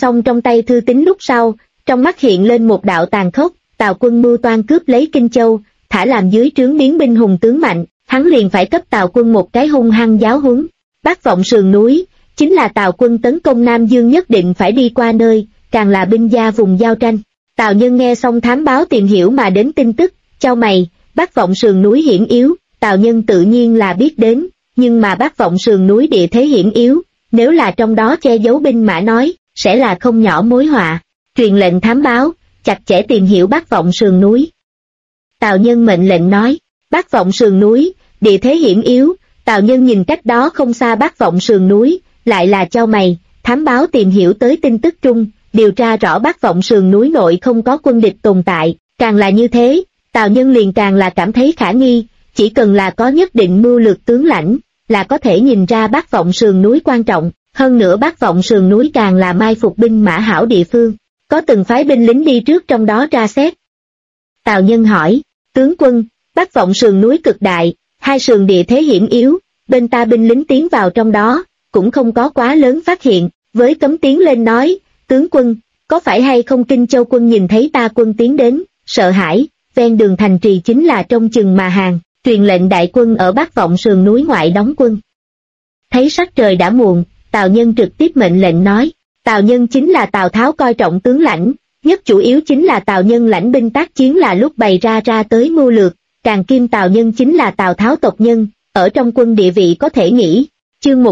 xong trong tay thư tín lúc sau, trong mắt hiện lên một đạo tàn khốc, Tào Quân mưu toan cướp lấy Kinh Châu, thả làm dưới trướng biến binh hùng tướng mạnh, hắn liền phải cấp Tào Quân một cái hung hăng giáo huấn. Bát Vọng Sườn núi, chính là Tào Quân tấn công Nam Dương nhất định phải đi qua nơi, càng là binh gia vùng giao tranh. Tào Nhân nghe xong thám báo tìm hiểu mà đến tin tức, chau mày, Bát Vọng Sườn núi hiểm yếu, Tào Nhân tự nhiên là biết đến, nhưng mà Bát Vọng Sườn núi địa thế hiểm yếu, nếu là trong đó che giấu binh mã nói, sẽ là không nhỏ mối họa. Truyền lệnh thám báo, chặt chẽ tìm hiểu Bát Vọng Sườn núi. Tào Nhân mệnh lệnh nói, Bát Vọng Sườn núi, địa thế hiểm yếu. Tào Nhân nhìn cách đó không xa Bát Vọng Sườn núi, lại là chau mày, thám báo tìm hiểu tới tin tức trung, điều tra rõ Bát Vọng Sườn núi nội không có quân địch tồn tại, càng là như thế, Tào Nhân liền càng là cảm thấy khả nghi, chỉ cần là có nhất định mưu lược tướng lãnh, là có thể nhìn ra Bát Vọng Sườn núi quan trọng, hơn nữa Bát Vọng Sườn núi càng là mai phục binh mã hảo địa phương, có từng phái binh lính đi trước trong đó tra xét. Tào Nhân hỏi, tướng quân, Bát Vọng Sườn núi cực đại, hai sườn địa thế hiểm yếu, bên ta binh lính tiến vào trong đó, cũng không có quá lớn phát hiện, với cấm tiến lên nói, tướng quân, có phải hay không Kinh Châu quân nhìn thấy ta quân tiến đến, sợ hãi, ven đường thành trì chính là trông chừng mà hàng, truyền lệnh đại quân ở Bát Vọng Sườn núi ngoại đóng quân. Thấy sắc trời đã muộn, Tào Nhân trực tiếp mệnh lệnh nói, Tào Nhân chính là Tào Tháo coi trọng tướng lãnh, nhất chủ yếu chính là Tào Nhân lãnh binh tác chiến là lúc bày ra tới mưu lược, càng kim Tào Nhân chính là Tào Tháo tộc nhân, ở trong quân địa vị có thể nghĩ. Chương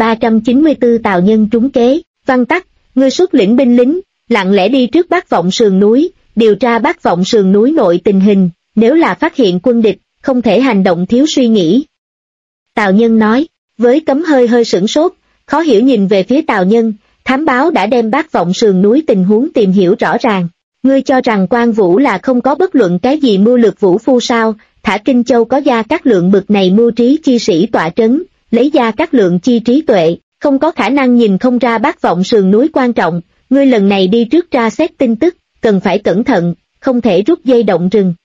1394 Tào Nhân trúng kế, văn tắc, ngươi xuất lĩnh binh lính, lặng lẽ đi trước Bát Vọng Sườn núi, điều tra Bát Vọng Sườn núi nội tình hình, nếu là phát hiện quân địch, không thể hành động thiếu suy nghĩ. Tào Nhân nói, với cấm hơi sửng sốt, khó hiểu nhìn về phía Tào Nhân, thám báo đã đem Bát Vọng Sườn núi tình huống tìm hiểu rõ ràng. Ngươi cho rằng Quan Vũ là không có bất luận cái gì mưu lược vũ phu sao, thả Kinh Châu có Gia Cát Lượng bực này mưu trí chi sĩ tọa trấn, lấy Gia Cát Lượng chi trí tuệ, không có khả năng nhìn không ra Bát Vọng Sườn núi quan trọng, ngươi lần này đi trước tra xét tin tức, cần phải cẩn thận, không thể rút dây động rừng.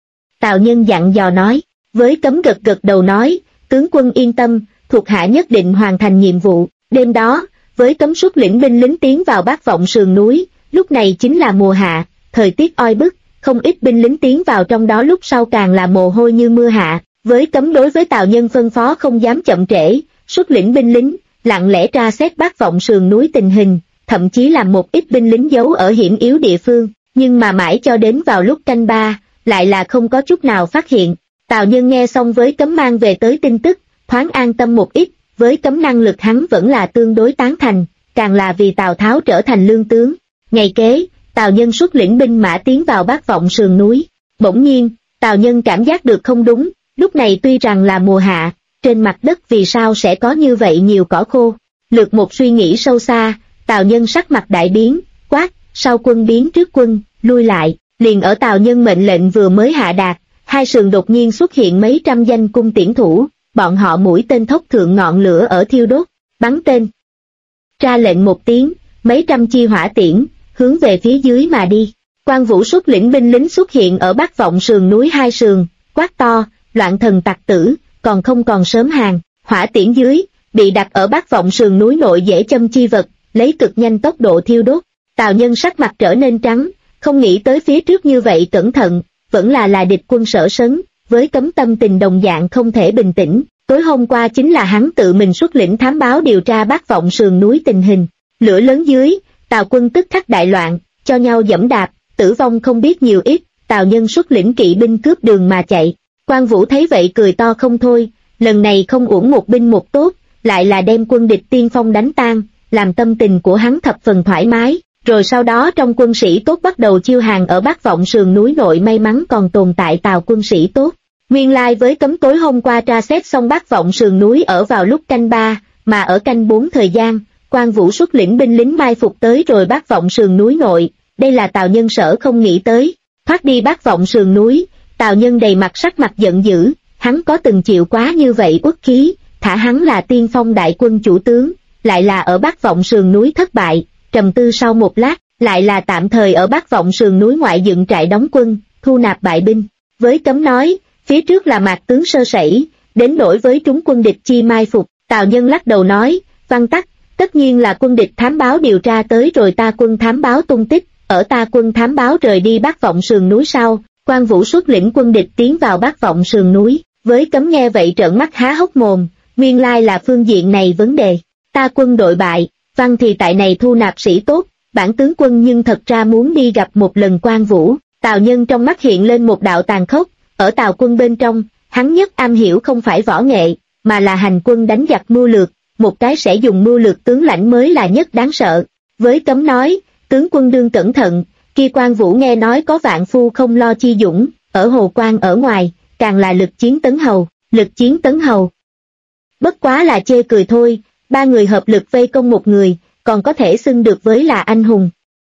Tào Nhân dặn dò nói, với cấm gật đầu nói, tướng quân yên tâm, thuộc hạ nhất định hoàn thành nhiệm vụ. Đêm đó, với cấm xuất lĩnh binh lính tiến vào Bát Vọng Sườn núi, lúc này chính là mùa hạ, thời tiết oi bức, không ít binh lính tiến vào trong đó lúc sau càng là mồ hôi như mưa hạ. Với cấm đối với Tào Nhân phân phó không dám chậm trễ, xuất lĩnh binh lính, lặng lẽ tra xét Bát Vọng Sườn núi tình hình, thậm chí làm một ít binh lính giấu ở hiểm yếu địa phương, nhưng mà mãi cho đến vào lúc canh ba, lại là không có chút nào phát hiện. Tào Nhân nghe xong với cấm mang về tới tin tức, thoáng an tâm một ít, với cấm năng lực hắn vẫn là tương đối tán thành, càng là vì Tào Tháo trở thành lương tướng. Ngày kế, Tào Nhân xuất lĩnh binh mã tiến vào Bát Vọng Sườn núi. Bỗng nhiên, Tào Nhân cảm giác được không đúng, lúc này tuy rằng là mùa hạ, trên mặt đất vì sao sẽ có như vậy nhiều cỏ khô. Lược một suy nghĩ sâu xa, Tào Nhân sắc mặt đại biến, quát, sau quân biến trước quân, lui lại. Liền ở Tào Nhân mệnh lệnh vừa mới hạ đạt, hai sườn đột nhiên xuất hiện mấy trăm danh cung tiễn thủ, bọn họ mũi tên thốc thượng ngọn lửa ở thiêu đốt, bắn tên. Ra lệnh một tiếng, mấy trăm chi hỏa tiễn, hướng về phía dưới mà đi. Quan Vũ xuất lĩnh binh lính xuất hiện ở Bát Vọng Sườn núi hai sườn, quát to, loạn thần tặc tử, còn sớm hàng, hỏa tiễn dưới, bị đặt ở Bát Vọng Sườn núi nội dễ châm chi vật, lấy cực nhanh tốc độ thiêu đốt. Tào Nhân sắc mặt trở nên trắng, không nghĩ tới phía trước như vậy cẩn thận, vẫn là địch quân Sở Sấn, với cấm tâm tình đồng dạng không thể bình tĩnh. Tối hôm qua chính là hắn tự mình xuất lĩnh thám báo điều tra Bát Vọng Sườn núi tình hình, lửa lớn dưới, Tào quân tức khắc đại loạn, cho nhau giẫm đạp, tử vong không biết nhiều ít. Tào Nhân xuất lĩnh kỵ binh cướp đường mà chạy. Quan Vũ thấy vậy cười to không thôi, lần này không uổng một binh một tốt, lại là đem quân địch tiên phong đánh tan, làm tâm tình của hắn thập phần thoải mái. Rồi sau đó trong quân sĩ tốt bắt đầu chiêu hàng ở Bát Vọng Sườn núi nội may mắn còn tồn tại Tào quân sĩ tốt. Nguyên lai với cấm tối hôm qua tra xét xong Bát Vọng Sườn núi ở vào lúc canh 3, mà ở canh 4 thời gian, Quan Vũ xuất lĩnh binh lính mai phục tới rồi Bát Vọng Sườn núi nội, đây là Tào Nhân sở không nghĩ tới. Thoát đi Bát Vọng Sườn núi, Tào Nhân đầy mặt sắc mặt giận dữ, hắn có từng chịu quá như vậy uất khí, thả hắn là tiên phong đại quân chủ tướng, lại là ở Bát Vọng Sườn núi thất bại, trầm tư sau một lát, lại là tạm thời ở Bát Vọng Sườn núi ngoại dựng trại đóng quân, thu nạp bại binh. Với cấm nói, phía trước là Mạc tướng sơ sẩy, đến đổi với trúng quân địch chi mai phục. Tào Nhân lắc đầu nói, văn tắc, Tất nhiên là quân địch thám báo điều tra tới rồi ta quân thám báo tung tích, ở ta quân thám báo rời đi Bát Vọng sườn núi sau, Quan Vũ xuất lĩnh quân địch tiến vào Bát Vọng sườn núi, với cấm nghe vậy trợn mắt há hốc mồm, nguyên lai là phương diện này vấn đề. Ta quân đội bại, văn thì tại này thu nạp sĩ tốt, bản tướng quân nhưng thật ra muốn đi gặp một lần Quan Vũ. Tào Nhân trong mắt hiện lên một đạo tàn khốc, ở Tào quân bên trong, hắn nhất am hiểu không phải võ nghệ, mà là hành quân đánh giặc mưu lược, một cái sẽ dùng mưu lược tướng lãnh mới là nhất đáng sợ. Với cấm nói, tướng quân đương cẩn thận, kia Quan Vũ nghe nói có vạn phu không lo chi dũng, ở Hồ Quan ở ngoài, càng là lực chiến tấn hầu, lực chiến tấn hầu. Bất quá là chê cười thôi, ba người hợp lực vây công một người, còn có thể xưng được với là anh hùng.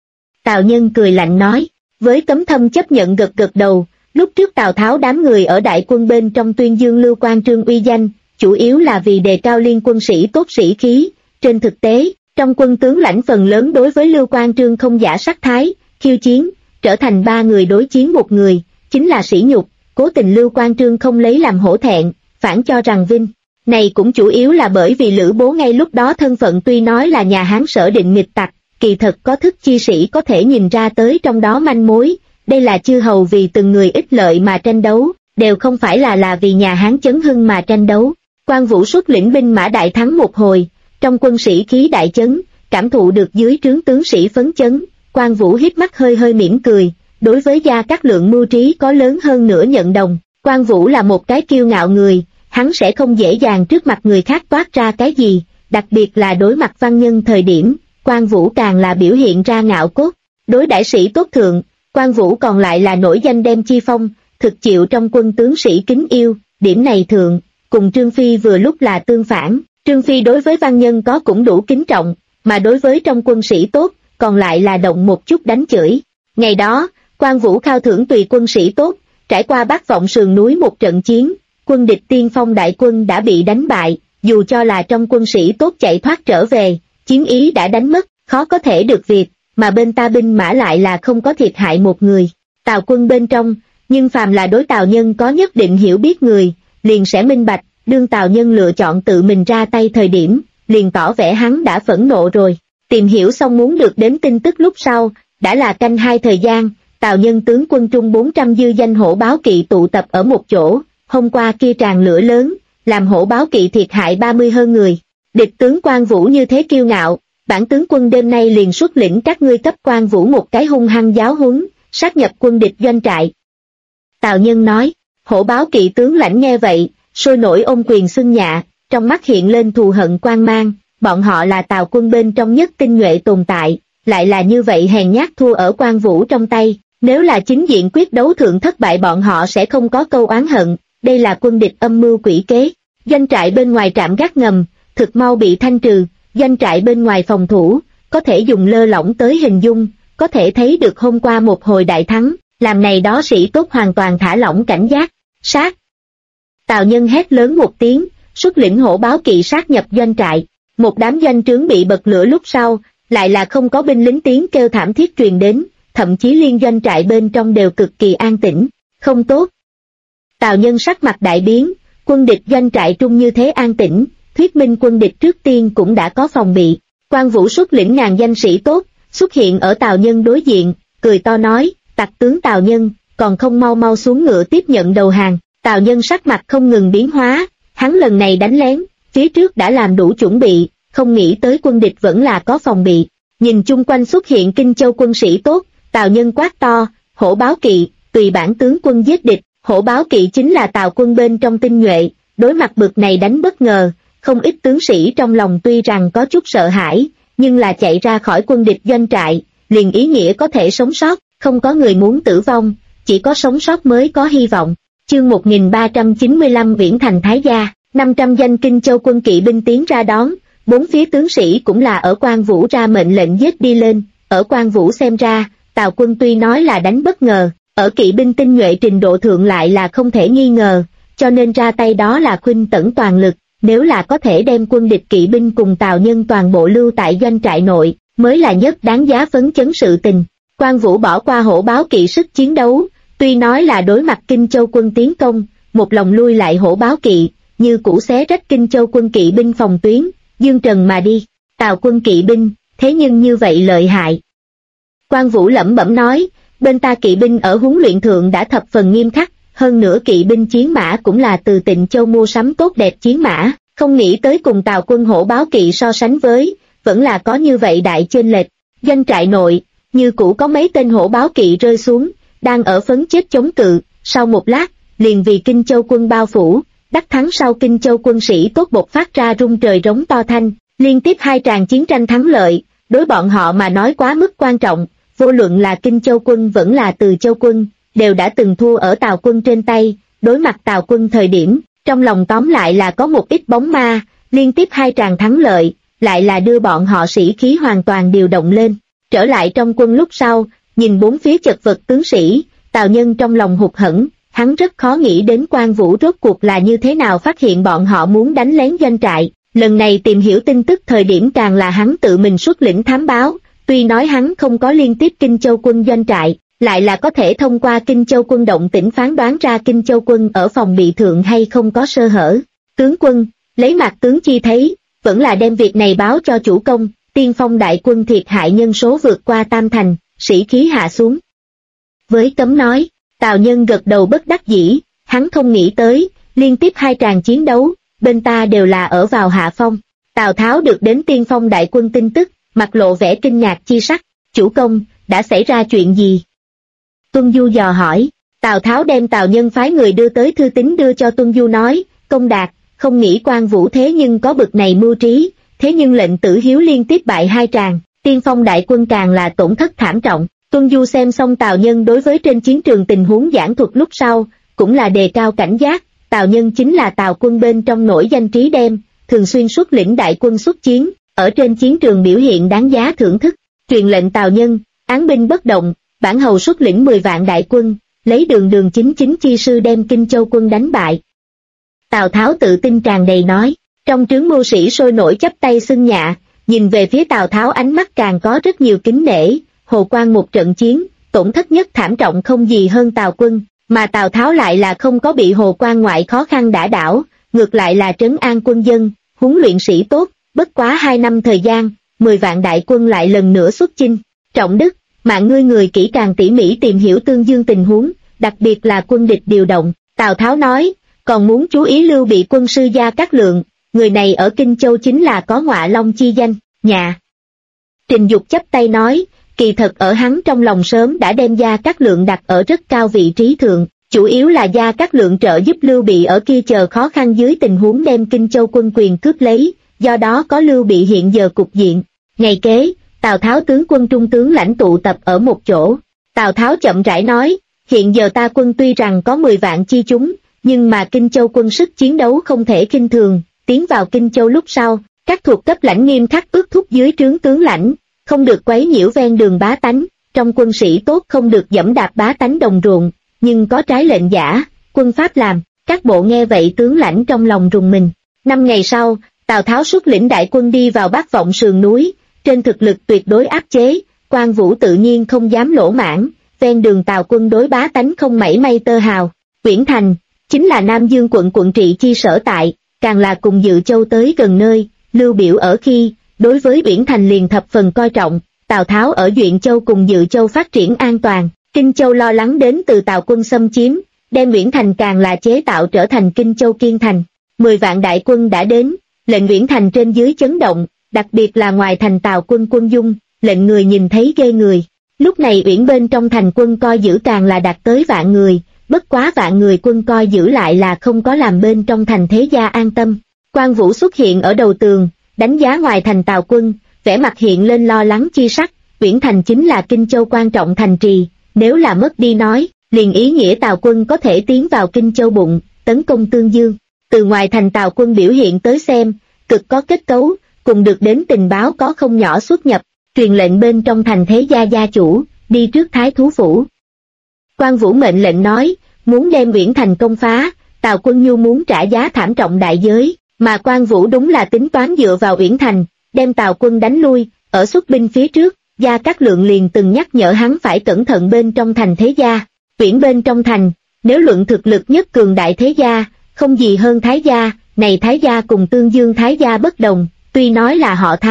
Tào Nhân cười lạnh nói, với cấm thâm chấp nhận gật gật đầu, lúc trước Tào Tháo đám người ở đại quân bên trong tuyên dương Lưu Quan Trương uy danh, chủ yếu là vì đề cao liên quân sĩ tốt sĩ khí, trên thực tế, trong quân tướng lãnh phần lớn đối với Lưu Quan Trương không giả sắc thái, khiêu chiến, trở thành ba người đối chiến một người, chính là sỉ nhục, cố tình Lưu Quan Trương không lấy làm hổ thẹn, phản cho rằng vinh. Này cũng chủ yếu là bởi vì Lữ Bố ngay lúc đó thân phận tuy nói là nhà Hán sở định nghịch tặc, kỳ thật có thức chi sĩ có thể nhìn ra tới trong đó manh mối, đây là chư hầu vì từng người ích lợi mà tranh đấu, đều không phải là vì nhà Hán chấn hưng mà tranh đấu. Quan Vũ xuất lĩnh binh mã đại thắng một hồi, trong quân sĩ khí đại chấn, cảm thụ được dưới trướng tướng sĩ phấn chấn, Quan Vũ híp mắt hơi hơi mỉm cười, đối với Gia Cát Lượng mưu trí có lớn hơn nữa nhận đồng. Quan Vũ là một cái kiêu ngạo người, hắn sẽ không dễ dàng trước mặt người khác toát ra cái gì, đặc biệt là đối mặt văn nhân thời điểm, Quan Vũ càng là biểu hiện ra ngạo cốt. Đối đại sĩ tốt thượng, Quan Vũ còn lại là nổi danh đem chi phong, thực chịu trong quân tướng sĩ kính yêu, điểm này thượng, cùng Trương Phi vừa lúc là tương phản. Trương Phi đối với văn nhân có cũng đủ kính trọng, mà đối với trong quân sĩ tốt, còn lại là động một chút đánh chửi. Ngày đó, Quan Vũ khao thưởng tùy quân sĩ tốt, trải qua Bát Vọng sườn núi một trận chiến, quân địch tiên phong đại quân đã bị đánh bại, dù cho là trong quân sĩ tốt chạy thoát trở về, chiến ý đã đánh mất, khó có thể được việc, mà bên ta binh mã lại là không có thiệt hại một người. Tào quân bên trong, nhưng phàm là đối Tào Nhân có nhất định hiểu biết người, liền sẽ minh bạch, đương Tào Nhân lựa chọn tự mình ra tay thời điểm, liền tỏ vẻ hắn đã phẫn nộ rồi. Tìm hiểu xong muốn được đến tin tức lúc sau, đã là canh hai thời gian, Tào Nhân tướng quân trung 400 dư danh hổ báo kỵ tụ tập ở một chỗ, hôm qua kia tràn lửa lớn, làm hổ báo kỵ thiệt hại 30 hơn người. Địch tướng Quan Vũ như thế kiêu ngạo, bản tướng quân đêm nay liền xuất lĩnh các ngươi cấp Quan Vũ một cái hung hăng giáo huấn, sát nhập quân địch doanh trại. Tào Nhân nói, hổ báo kỵ tướng lãnh nghe vậy, sôi nổi ôm quyền xưng nhạ, trong mắt hiện lên thù hận quang mang, bọn họ là Tào quân bên trong nhất tinh nhuệ tồn tại, lại là như vậy hèn nhát thua ở Quan Vũ trong tay, nếu là chính diện quyết đấu thượng thất bại bọn họ sẽ không có câu oán hận, đây là quân địch âm mưu quỷ kế. Doanh trại bên ngoài trạm gác ngầm, thực mau bị thanh trừ, doanh trại bên ngoài phòng thủ, có thể dùng lơ lỏng tới hình dung, có thể thấy được hôm qua một hồi đại thắng, làm này đó sĩ tốt hoàn toàn thả lỏng cảnh giác, sát. Tào Nhân hét lớn một tiếng, xuất lĩnh hổ báo kỵ sát nhập doanh trại, một đám doanh trướng bị bật lửa lúc sau, lại là không có binh lính tiếng kêu thảm thiết truyền đến, thậm chí liên doanh trại bên trong đều cực kỳ an tĩnh, không tốt. Tào Nhân sắc mặt đại biến, quân địch doanh trại trung như thế an tĩnh, thuyết minh quân địch trước tiên cũng đã có phòng bị. Quan Vũ xuất lĩnh ngàn danh sĩ tốt, xuất hiện ở Tào Nhân đối diện, cười to nói, tặc tướng Tào Nhân, còn không mau mau xuống ngựa tiếp nhận đầu hàng. Tào Nhân sắc mặt không ngừng biến hóa, hắn lần này đánh lén, phía trước đã làm đủ chuẩn bị, không nghĩ tới quân địch vẫn là có phòng bị. Nhìn chung quanh xuất hiện Kinh Châu quân sĩ tốt, Tào Nhân quát to, hổ báo kỵ, tùy bản tướng quân giết địch. Hổ báo kỵ chính là Tào quân bên trong tinh nhuệ, đối mặt bực này đánh bất ngờ, không ít tướng sĩ trong lòng tuy rằng có chút sợ hãi, nhưng là chạy ra khỏi quân địch doanh trại, liền ý nghĩa có thể sống sót, không có người muốn tử vong, chỉ có sống sót mới có hy vọng. Chương 1395 Viễn Thành Thái Gia, 500 danh Kinh Châu quân kỵ binh tiến ra đón, bốn phía tướng sĩ cũng là ở Quan Vũ ra mệnh lệnh giết đi lên, ở Quan Vũ xem ra, Tào quân tuy nói là đánh bất ngờ, ở kỵ binh tinh nhuệ trình độ thượng lại là không thể nghi ngờ, cho nên ra tay đó là khuynh tẩn toàn lực, nếu là có thể đem quân địch kỵ binh cùng Tào Nhân toàn bộ lưu tại doanh trại nội, mới là nhất đáng giá phấn chấn sự tình. Quan Vũ bỏ qua hổ báo kỵ sức chiến đấu, tuy nói là đối mặt Kinh Châu quân tiến công, một lòng lui lại hổ báo kỵ, như cũ xé rách Kinh Châu quân kỵ binh phòng tuyến, dương trần mà đi. Tào quân kỵ binh, thế nhưng như vậy lợi hại. Quan Vũ lẩm bẩm nói, bên ta kỵ binh ở huấn luyện thượng đã thập phần nghiêm khắc, hơn nữa kỵ binh chiến mã cũng là từ Tịnh Châu mua sắm tốt đẹp chiến mã, không nghĩ tới cùng Tào quân hổ báo kỵ so sánh với, vẫn là có như vậy đại chênh lệch. Doanh trại nội, như cũ có mấy tên hổ báo kỵ rơi xuống, đang ở phấn chết chống cự, sau một lát, liền vì Kinh Châu quân bao phủ, đắc thắng sau Kinh Châu quân sĩ tốt bộc phát ra rung trời rống to thanh, liên tiếp 2 tràng chiến tranh thắng lợi, đối bọn họ mà nói quá mức quan trọng, vô luận là Kinh Châu quân vẫn là Từ Châu quân, đều đã từng thua ở Tào quân trên tay, đối mặt Tào quân thời điểm, trong lòng tóm lại là có một ít bóng ma, liên tiếp 2 tràng thắng lợi, lại là đưa bọn họ sĩ khí hoàn toàn điều động lên. Trở lại trong quân lúc sau, nhìn bốn phía chật vật tướng sĩ, Tào Nhân trong lòng hụt hẫng, hắn rất khó nghĩ đến Quan Vũ rốt cuộc là như thế nào phát hiện bọn họ muốn đánh lén doanh trại. Lần này tìm hiểu tin tức thời điểm càng là hắn tự mình xuất lĩnh thám báo, tuy nói hắn không có liên tiếp Kinh Châu quân doanh trại, lại là có thể thông qua Kinh Châu quân động tĩnh phán đoán ra Kinh Châu quân ở phòng bị thượng hay không có sơ hở. Tướng quân, lấy mặt tướng chi thấy, vẫn là đem việc này báo cho chủ công, Tiên Phong đại quân thiệt hại nhân số vượt qua Tam Thành, sĩ khí hạ xuống. Với cấm nói, Tào Nhân gật đầu bất đắc dĩ, hắn không nghĩ tới, liên tiếp 2 tràng chiến đấu, bên ta đều là ở vào hạ phong. Tào Tháo được đến Tiên Phong đại quân tin tức, mặt lộ vẻ kinh ngạc chi sắc, chủ công, đã xảy ra chuyện gì? Tuân Du dò hỏi, Tào Tháo đem Tào Nhân phái người đưa tới thư tín đưa cho Tuân Du nói, công đạt, không nghĩ Quan Vũ thế nhưng có bực này mưu trí, thế nhưng lệnh Tử Hiếu liên tiếp bại 2 tràng, Tiên Phong đại quân càng là tổn thất thảm trọng. Tuân Du xem xong Tào Nhân đối với trên chiến trường tình huống giảng thuật lúc sau, cũng là đề cao cảnh giác, Tào Nhân chính là Tào quân bên trong nổi danh trí đem, thường xuyên xuất lĩnh đại quân xuất chiến, ở trên chiến trường biểu hiện đáng giá thưởng thức. Truyền lệnh Tào Nhân, án binh bất động, bản hầu xuất lĩnh 10 vạn đại quân, lấy đường chính chi sư đem Kinh Châu quân đánh bại. Tào Tháo tự tin tràn đầy nói, trong trướng mưu sĩ sôi nổi chắp tay xưng nhạ, nhìn về phía Tào Tháo ánh mắt càng có rất nhiều kính nể. Hồ Quang một trận chiến, tổn thất nhất thảm trọng không gì hơn Tào quân, mà Tào Tháo lại là không có bị Hồ Quang ngoại khó khăn đả đảo, ngược lại là trấn an quân dân, huấn luyện sĩ tốt, bất quá 2 năm thời gian, 10 vạn đại quân lại lần nữa xuất chinh. Trọng Đức, mạng ngươi người kỹ càng tỉ mỉ tìm hiểu Tương Dương tình huống, đặc biệt là quân địch điều động. Tào Tháo nói, còn muốn chú ý Lưu Bị quân sư Gia Cát Lượng, người này ở Kinh Châu chính là có Ngọa Long chi danh. Nhà Trình Dục chắp tay nói, kỳ thật ở hắn trong lòng sớm đã đem Gia Cát Lượng đặt ở rất cao vị trí thượng, chủ yếu là Gia Cát Lượng trợ giúp Lưu Bị ở kia chờ khó khăn dưới tình huống đem Kinh Châu quân quyền cướp lấy, do đó có Lưu Bị hiện giờ cục diện. Ngày kế, Tào Tháo tướng quân trung tướng lãnh tụ tập ở một chỗ. Tào Tháo chậm rãi nói, hiện giờ ta quân tuy rằng có 10 vạn chi chúng, nhưng mà Kinh Châu quân sức chiến đấu không thể khinh thường, tiến vào Kinh Châu lúc sau, các thuộc cấp lãnh nghiêm khắc ước thúc dưới trướng tướng lãnh, không được quấy nhiễu ven đường bá tánh, trong quân sĩ tốt không được dẫm đạp bá tánh đồng ruộng, nhưng có trái lệnh giả, quân pháp làm, các bộ nghe vậy tướng lãnh trong lòng rùng mình. 5 ngày sau, Tào Tháo xuất lĩnh đại quân đi vào Bát Vọng sườn núi, trên thực lực tuyệt đối áp chế, Quan Vũ tự nhiên không dám lỗ mãn, ven đường Tào quân đối bá tánh không mảy may tơ hào. Uyển Thành, chính là Nam Dương quận trị chi sở tại, càng là cùng Dự Châu tới gần nơi, Lưu Biểu ở khi, đối với Uyển Thành liền thập phần coi trọng, Tào Tháo ở Duyện Châu cùng Dự Châu phát triển an toàn, Kinh Châu lo lắng đến từ Tào quân xâm chiếm, đem Uyển Thành càng là chế tạo trở thành Kinh Châu Kiên Thành. 10 vạn đại quân đã đến, lệnh Uyển Thành trên dưới chấn động, đặc biệt là ngoài thành Tào quân quân dung, lệnh người nhìn thấy ghê người. Lúc này Uyển bên trong thành quân coi giữ càng là đạt tới vạn người, bất quá vạn người quân coi giữ lại là không có làm bên trong thành thế gia an tâm. Quan Vũ xuất hiện ở đầu tường, đánh giá ngoài thành Tào quân, vẻ mặt hiện lên lo lắng chi sắc. Uyển Thành chính là Kinh Châu quan trọng thành trì, nếu là mất đi nói, liền ý nghĩa Tào quân có thể tiến vào Kinh Châu bụng, tấn công Tương Dương. Từ ngoài thành Tào quân biểu hiện tới xem, cực có kết cấu, cùng được đến tình báo có không nhỏ xuất nhập, truyền lệnh bên trong thành thế gia gia chủ, đi trước Thái Thú Phủ. Quan Vũ mệnh lệnh nói, muốn đem Uyển Thành công phá, Tào quân nhu muốn trả giá thảm trọng đại giới, mà Quan Vũ đúng là tính toán dựa vào Uyển Thành, đem Tào quân đánh lui. Ở xuất binh phía trước, Gia Cát Lượng liền từng nhắc nhở hắn phải cẩn thận bên trong thành thế gia. Uyển bên trong thành, nếu luận thực lực nhất cường đại thế gia, không gì hơn Thái gia, này Thái gia cùng Tương Dương Thái gia bất đồng, tuy nói là họ Thái,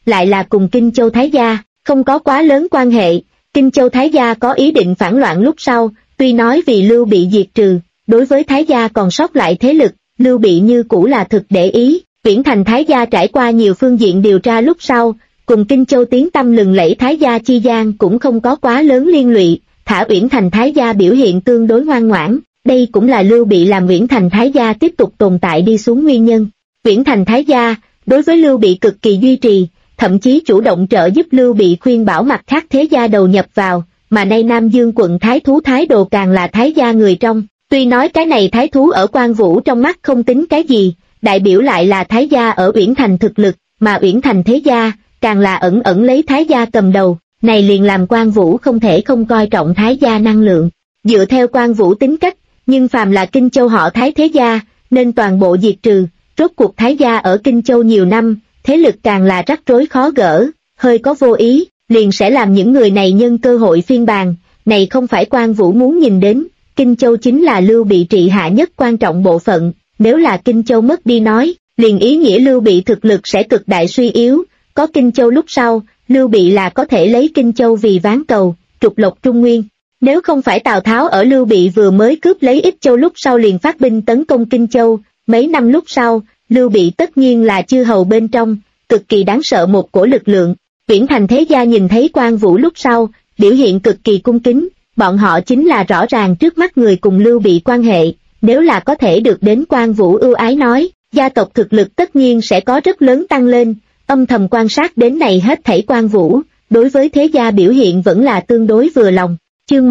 lại là cùng Kinh Châu Thái gia, không có quá lớn quan hệ. Kinh Châu Thái gia có ý định phản loạn lúc sau, tuy nói vì Lưu Bị diệt trừ, đối với Thái gia còn sót lại thế lực, Lưu Bị như cũ là thực để ý. Uyển Thành Thái gia trải qua nhiều phương diện điều tra lúc sau, cùng Kinh Châu tiếng tăm lừng lẫy Thái gia chi gian cũng không có quá lớn liên lụy, thả Uyển Thành Thái gia biểu hiện tương đối ngoan ngoãn, đây cũng là Lưu Bị làm Uyển Thành Thái gia tiếp tục tồn tại đi xuống nguyên nhân. Uyển Thành Thái gia, đối với Lưu Bị cực kỳ duy trì, thậm chí chủ động trợ giúp Lưu Bị khuyên bảo mặt khác thế gia đầu nhập vào, mà nay Nam Dương quận Thái thú Thái Đồ càng là Thái gia người trong. Tuy nói cái này Thái thú ở Quan Vũ trong mắt không tính cái gì, đại biểu lại là Thái gia ở Uyển Thành thực lực, mà Uyển Thành thế gia, càng là ẩn ẩn lấy Thái gia cầm đầu, này liền làm Quan Vũ không thể không coi trọng Thái gia năng lượng. Dựa theo Quan Vũ tính cách, nhưng phàm là Kinh Châu họ Thái thế gia, nên toàn bộ diệt trừ, rốt cuộc Thái gia ở Kinh Châu nhiều năm, thế lực càng là rắc rối khó gỡ, hơi có vô ý, liền sẽ làm những người này nhân cơ hội phiên bàn, này không phải Quan Vũ muốn nhìn đến. Kinh Châu chính là Lưu Bị trị hạ nhất quan trọng bộ phận, nếu là Kinh Châu mất đi nói, liền ý nghĩa Lưu Bị thực lực sẽ cực đại suy yếu, có Kinh Châu lúc sau, Lưu Bị là có thể lấy Kinh Châu vì ván cầu, trục lộc Trung Nguyên. Nếu không phải Tào Tháo ở Lưu Bị vừa mới cướp lấy Ích Châu lúc sau liền phát binh tấn công Kinh Châu, mấy năm lúc sau, Lưu Bị tất nhiên là chư hầu bên trong, cực kỳ đáng sợ một cổ lực lượng. Uyển Thành thế gia nhìn thấy Quan Vũ lúc sau, biểu hiện cực kỳ cung kính, bọn họ chính là rõ ràng trước mắt người cùng Lưu Bị quan hệ, nếu là có thể được đến Quan Vũ ưu ái nói, gia tộc thực lực tất nhiên sẽ có rất lớn tăng lên. Âm thầm quan sát đến này hết thảy Quan Vũ, đối với thế gia biểu hiện vẫn là tương đối vừa lòng. Chương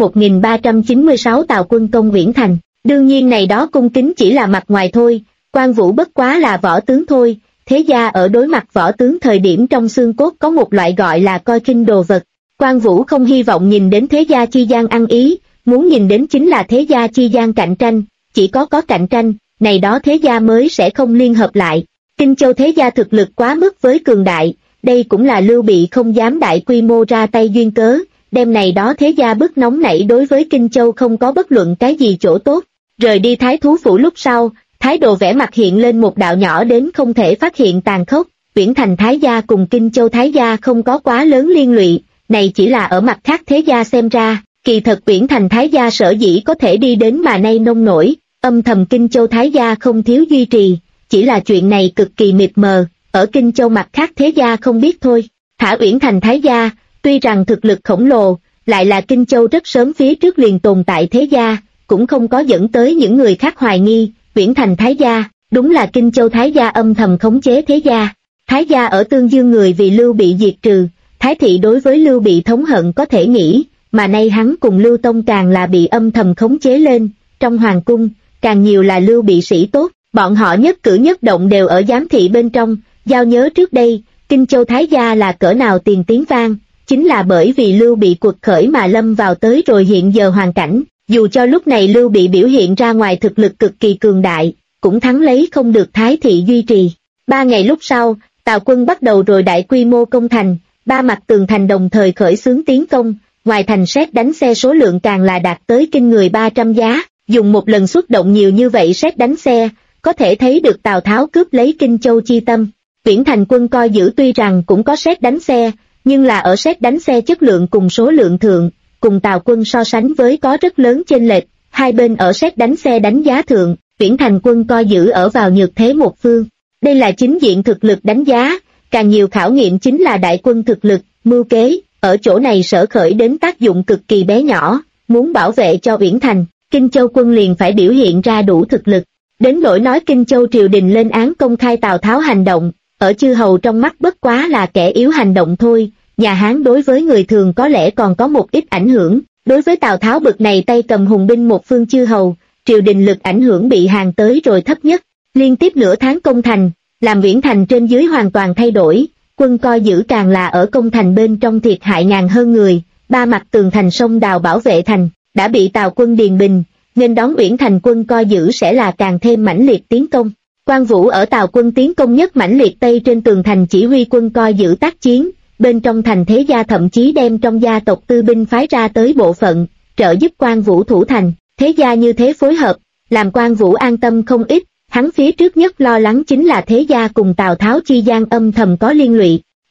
1396 Tào quân công Uyển Thành, đương nhiên này đó cung kính chỉ là mặt ngoài thôi, Quan Vũ bất quá là võ tướng thôi, thế gia ở đối mặt võ tướng thời điểm trong xương cốt có một loại gọi là coi khinh đồ vật. Quan Vũ không hy vọng nhìn đến thế gia chi gian ăn ý, muốn nhìn đến chính là thế gia chi gian cạnh tranh, chỉ có cạnh tranh, này đó thế gia mới sẽ không liên hợp lại. Kinh Châu thế gia thực lực quá mức với cường đại, đây cũng là Lưu Bị không dám đại quy mô ra tay duyên cớ, đêm này đó thế gia bức nóng nảy đối với Kinh Châu không có bất luận cái gì chỗ tốt. Rời đi Thái thú phủ lúc sau, Thái Độ vẻ mặt hiện lên một đạo nhỏ đến không thể phát hiện tàn khốc, Uyển Thành Thái gia cùng Kinh Châu Thái gia không có quá lớn liên lụy, này chỉ là ở mặt khác thế gia xem ra, kỳ thật Uyển Thành Thái gia sở dĩ có thể đi đến mà nay nông nổi, âm thầm Kinh Châu Thái gia không thiếu duy trì, chỉ là chuyện này cực kỳ mịt mờ, ở Kinh Châu mặt khác thế gia không biết thôi. Thả Uyển Thành Thái gia, tuy rằng thực lực khổng lồ, lại là Kinh Châu rất sớm phía trước liền tồn tại thế gia, cũng không có dẫn tới những người khác hoài nghi, Uyển Thành Thái gia, đúng là Kinh Châu Thái gia âm thầm khống chế thế gia. Thái gia ở Tương Dương người vì Lưu Bị diệt trừ, Thái thị đối với Lưu Bị thống hận có thể nghĩ, mà nay hắn cùng Lưu Tông càng là bị âm thầm khống chế lên, trong hoàng cung, càng nhiều là Lưu Bị sĩ tốt, bọn họ nhất cử nhất động đều ở giám thị bên trong, giao nhớ trước đây, Kinh Châu Thái gia là cỡ nào tiền tiếng vang, chính là bởi vì Lưu Bị quật khởi mà lâm vào tới rồi hiện giờ hoàn cảnh, dù cho lúc này Lưu Bị biểu hiện ra ngoài thực lực cực kỳ cường đại, cũng thắng lấy không được Thái thị duy trì. 3 ngày lúc sau, Tào quân bắt đầu rồi đại quy mô công thành, 3 mặt tường thành đồng thời khởi xướng tiến công, ngoài thành sét đánh xe số lượng càng là đạt tới kinh người 300 giá, dùng một lần xuất động nhiều như vậy sét đánh xe, có thể thấy được Tào Tháo cướp lấy Kinh Châu chi tâm. Uyển Thành quân coi giữ tuy rằng cũng có sét đánh xe, nhưng là ở sét đánh xe chất lượng cùng số lượng thượng, cùng Tào quân so sánh với có rất lớn chênh lệch, hai bên ở sét đánh xe đánh giá thượng, Uyển Thành quân coi giữ ở vào nhược thế một phương. Đây là chính diện thực lực đánh giá, càng nhiều khảo nghiệm chính là đại quân thực lực, mưu kế, ở chỗ này sở khởi đến tác dụng cực kỳ bé nhỏ, muốn bảo vệ cho Uyển Thành, Kinh Châu quân liền phải biểu hiện ra đủ thực lực. Đến nỗi nói Kinh Châu triều đình lên án công khai Tào Tháo hành động, ở chư hầu trong mắt bất quá là kẻ yếu hành động thôi, nhà Hán đối với người thường có lẽ còn có một ít ảnh hưởng, đối với Tào Tháo bực này tay cầm hùng binh một phương chư hầu, triều đình lực ảnh hưởng bị hàng tới rồi thấp nhất. Liên tiếp nửa tháng công thành, làm Uyển Thành trên dưới hoàn toàn thay đổi, quân coi giữ càng là ở công thành bên trong thiệt hại ngàn hơn người, 3 mặt tường thành sông đào bảo vệ thành, đã bị Tào quân điền bình, nên đón Uyển Thành quân coi giữ sẽ là càng thêm mãnh liệt tiến công. Quan Vũ ở Tào quân tiến công nhất mãnh liệt tây trên tường thành chỉ huy quân coi giữ tác chiến, bên trong thành thế gia thậm chí đem trong gia tộc tư binh phái ra tới bộ phận, trợ giúp Quan Vũ thủ thành, thế gia như thế phối hợp, làm Quan Vũ an tâm không ít. Hắn phía trước nhất lo lắng chính là thế gia cùng Tào Tháo chi gian âm thầm có liên lụy,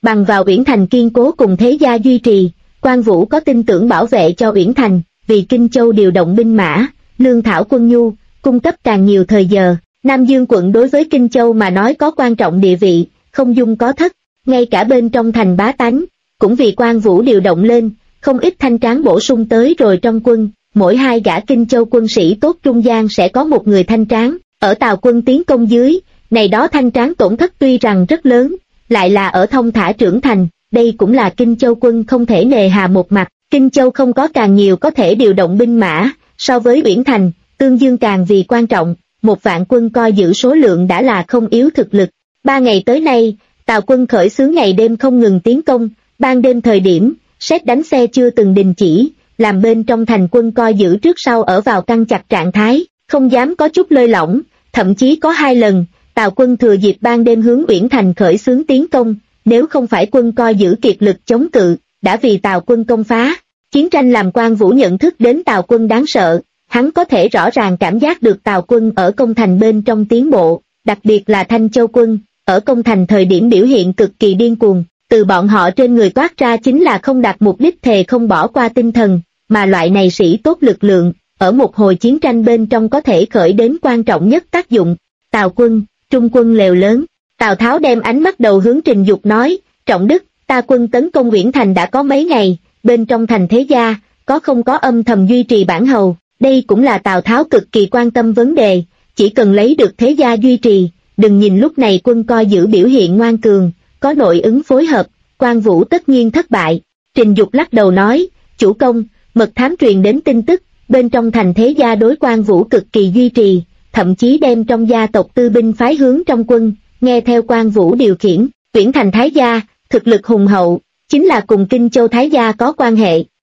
Bằng vào Uyển Thành kiên cố cùng thế gia duy trì, Quan Vũ có tin tưởng bảo vệ cho Uyển Thành, vì Kinh Châu điều động binh mã, lương thảo quân nhu, cung cấp càng nhiều thời giờ. Nam Dương quận đối với Kinh Châu mà nói có quan trọng địa vị, không dung có thất, ngay cả bên trong thành bá tánh, cũng vì Quan Vũ điều động lên, không ít thanh tráng bổ sung tới rồi trong quân, mỗi 2 gã Kinh Châu quân sĩ tốt trung gian sẽ có một người thanh tráng, ở Tào quân tiến công dưới, này đó thanh tráng tổn thất tuy rằng rất lớn, lại là ở thông thả trưởng thành, đây cũng là Kinh Châu quân không thể nề hà một mặt, Kinh Châu không có càng nhiều có thể điều động binh mã, so với Uyển Thành, Tương Dương càng vì quan trọng, 1.000 quân coi giữ số lượng đã là không yếu thực lực. 3 ngày tới nay, Tào quân khởi xướng ngày đêm không ngừng tiến công, ban đêm thời điểm, sét đánh xe chưa từng đình chỉ, làm bên trong thành quân coi giữ trước sau ở vào căng chặt trạng thái, không dám có chút lơi lỏng, thậm chí có 2 lần, Tào quân thừa dịp ban đêm hướng Uyển Thành khởi xướng tiến công, nếu không phải quân coi giữ kiệt lực chống cự, đã vì Tào quân công phá. Chiến tranh làm Quan Vũ nhận thức đến Tào quân đáng sợ, hắn có thể rõ ràng cảm giác được Tào quân ở công thành bên trong tiến bộ, đặc biệt là Thanh Châu quân, ở công thành thời điểm biểu hiện cực kỳ điên cuồng, từ bọn họ trên người toát ra chính là không đạt mục đích thề không bỏ qua tinh thần, mà loại này sĩ tốt lực lượng, ở một hồi chiến tranh bên trong có thể khởi đến quan trọng nhất tác dụng. Tào quân, trung quân lều lớn, Tào Tháo đem ánh mắt đầu hướng Trình Dục nói, Trọng Đức, ta quân tấn công Uyển Thành đã có mấy ngày, bên trong thành thế gia, có không có âm thầm duy trì bản hầu, đây cũng là Tào Tháo cực kỳ quan tâm vấn đề, chỉ cần lấy được thế gia duy trì, đừng nhìn lúc này quân coi giữ biểu hiện ngoan cường, có nội ứng phối hợp, Quan Vũ tất nhiên thất bại. Trình Dục lắc đầu nói, chủ công, mật thám truyền đến tin tức, bên trong thành thế gia đối Quan Vũ cực kỳ duy trì, thậm chí đem trong gia tộc tư binh phái hướng trong quân, nghe theo Quan Vũ điều khiển, Uyển Thành thái gia, thực lực hùng hậu, chính là cùng Kinh Châu thái gia có quan hệ.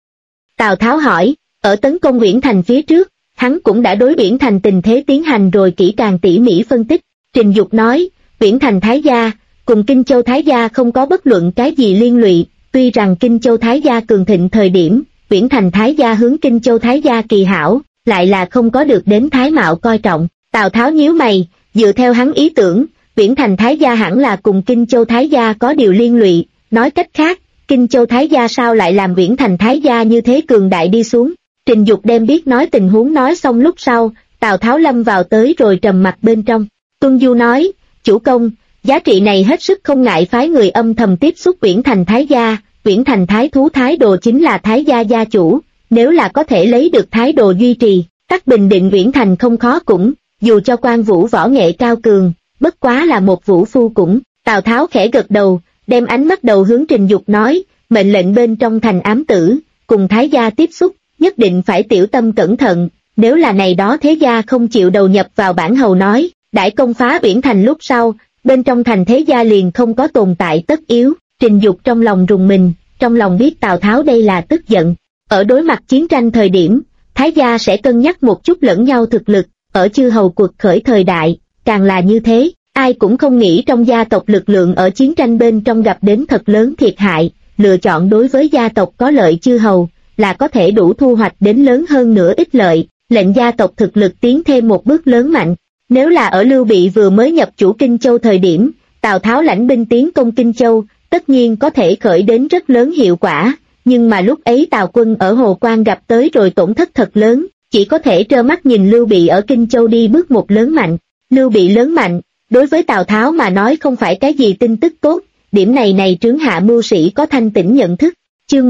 Tào Tháo hỏi, ở tấn công Uyển Thành phía trước, hắn cũng đã đối Uyển Thành tình thế tiến hành rồi kỹ càng tỉ mỉ phân tích. Trình Dục nói, Uyển Thành thái gia, cùng Kinh Châu thái gia không có bất luận cái gì liên lụy, tuy rằng Kinh Châu thái gia cường thịnh thời điểm, Uyển Thành thái gia hướng Kinh Châu thái gia kỳ hảo, lại là không có được đến thái mạo coi trọng. Tào Tháo nhíu mày, dựa theo hắn ý tưởng, Uyển Thành thái gia hẳn là cùng Kinh Châu thái gia có điều liên lụy, nói cách khác, Kinh Châu thái gia sao lại làm Uyển Thành thái gia như thế cường đại đi xuống. Trình Dục đem biết nói tình huống nói xong lúc sau, Tào Tháo lâm vào tới rồi trầm mặt bên trong. Tuân Du nói, chủ công, giá trị này hết sức không ngại phái người âm thầm tiếp xúc Uyển Thành thái gia, Uyển Thành thái thú thái đồ chính là thái gia gia chủ, nếu là có thể lấy được thái đồ duy trì, tắc bình định Uyển Thành không khó cũng, dù cho Quan Vũ võ nghệ cao cường, bất quá là một vũ phu cũng. Tào Tháo khẽ gật đầu, đem ánh mắt đầu hướng Trình Dục nói, mệnh lệnh bên trong thành ám tử, cùng thái gia tiếp xúc, nhất định phải tiểu tâm cẩn thận, nếu là này đó thế gia không chịu đầu nhập vào bản hầu nói, đãi công phá Uyển Thành lúc sau, bên trong thành thế gia liền không có tồn tại tất yếu. Trình Dục trong lòng rùng mình, trong lòng biết Tào Tháo đây là tức giận. Ở đối mặt chiến tranh thời điểm, thái gia sẽ cân nhắc một chút lẫn nhau thực lực, ở chư hầu cuộc khởi thời đại, càng là như thế, ai cũng không nghĩ trong gia tộc lực lượng ở chiến tranh bên trong gặp đến thật lớn thiệt hại, lựa chọn đối với gia tộc có lợi chư hầu, là có thể đủ thu hoạch đến lớn hơn nữa ích lợi, lệnh gia tộc thực lực tiến thêm một bước lớn mạnh. Nếu là ở Lưu Bị vừa mới nhập chủ Kinh Châu thời điểm, Tào Tháo lãnh binh tiến công Kinh Châu, tất nhiên có thể khởi đến rất lớn hiệu quả, nhưng mà lúc ấy Tào quân ở Hồ Quan gặp tới rồi tổn thất thật lớn, chỉ có thể trơ mắt nhìn Lưu Bị ở Kinh Châu đi bước một lớn mạnh. Lưu Bị lớn mạnh, đối với Tào Tháo mà nói không phải cái gì tin tức tốt, điểm này trướng hạ mưu sĩ có thanh tỉnh nhận thức. Chương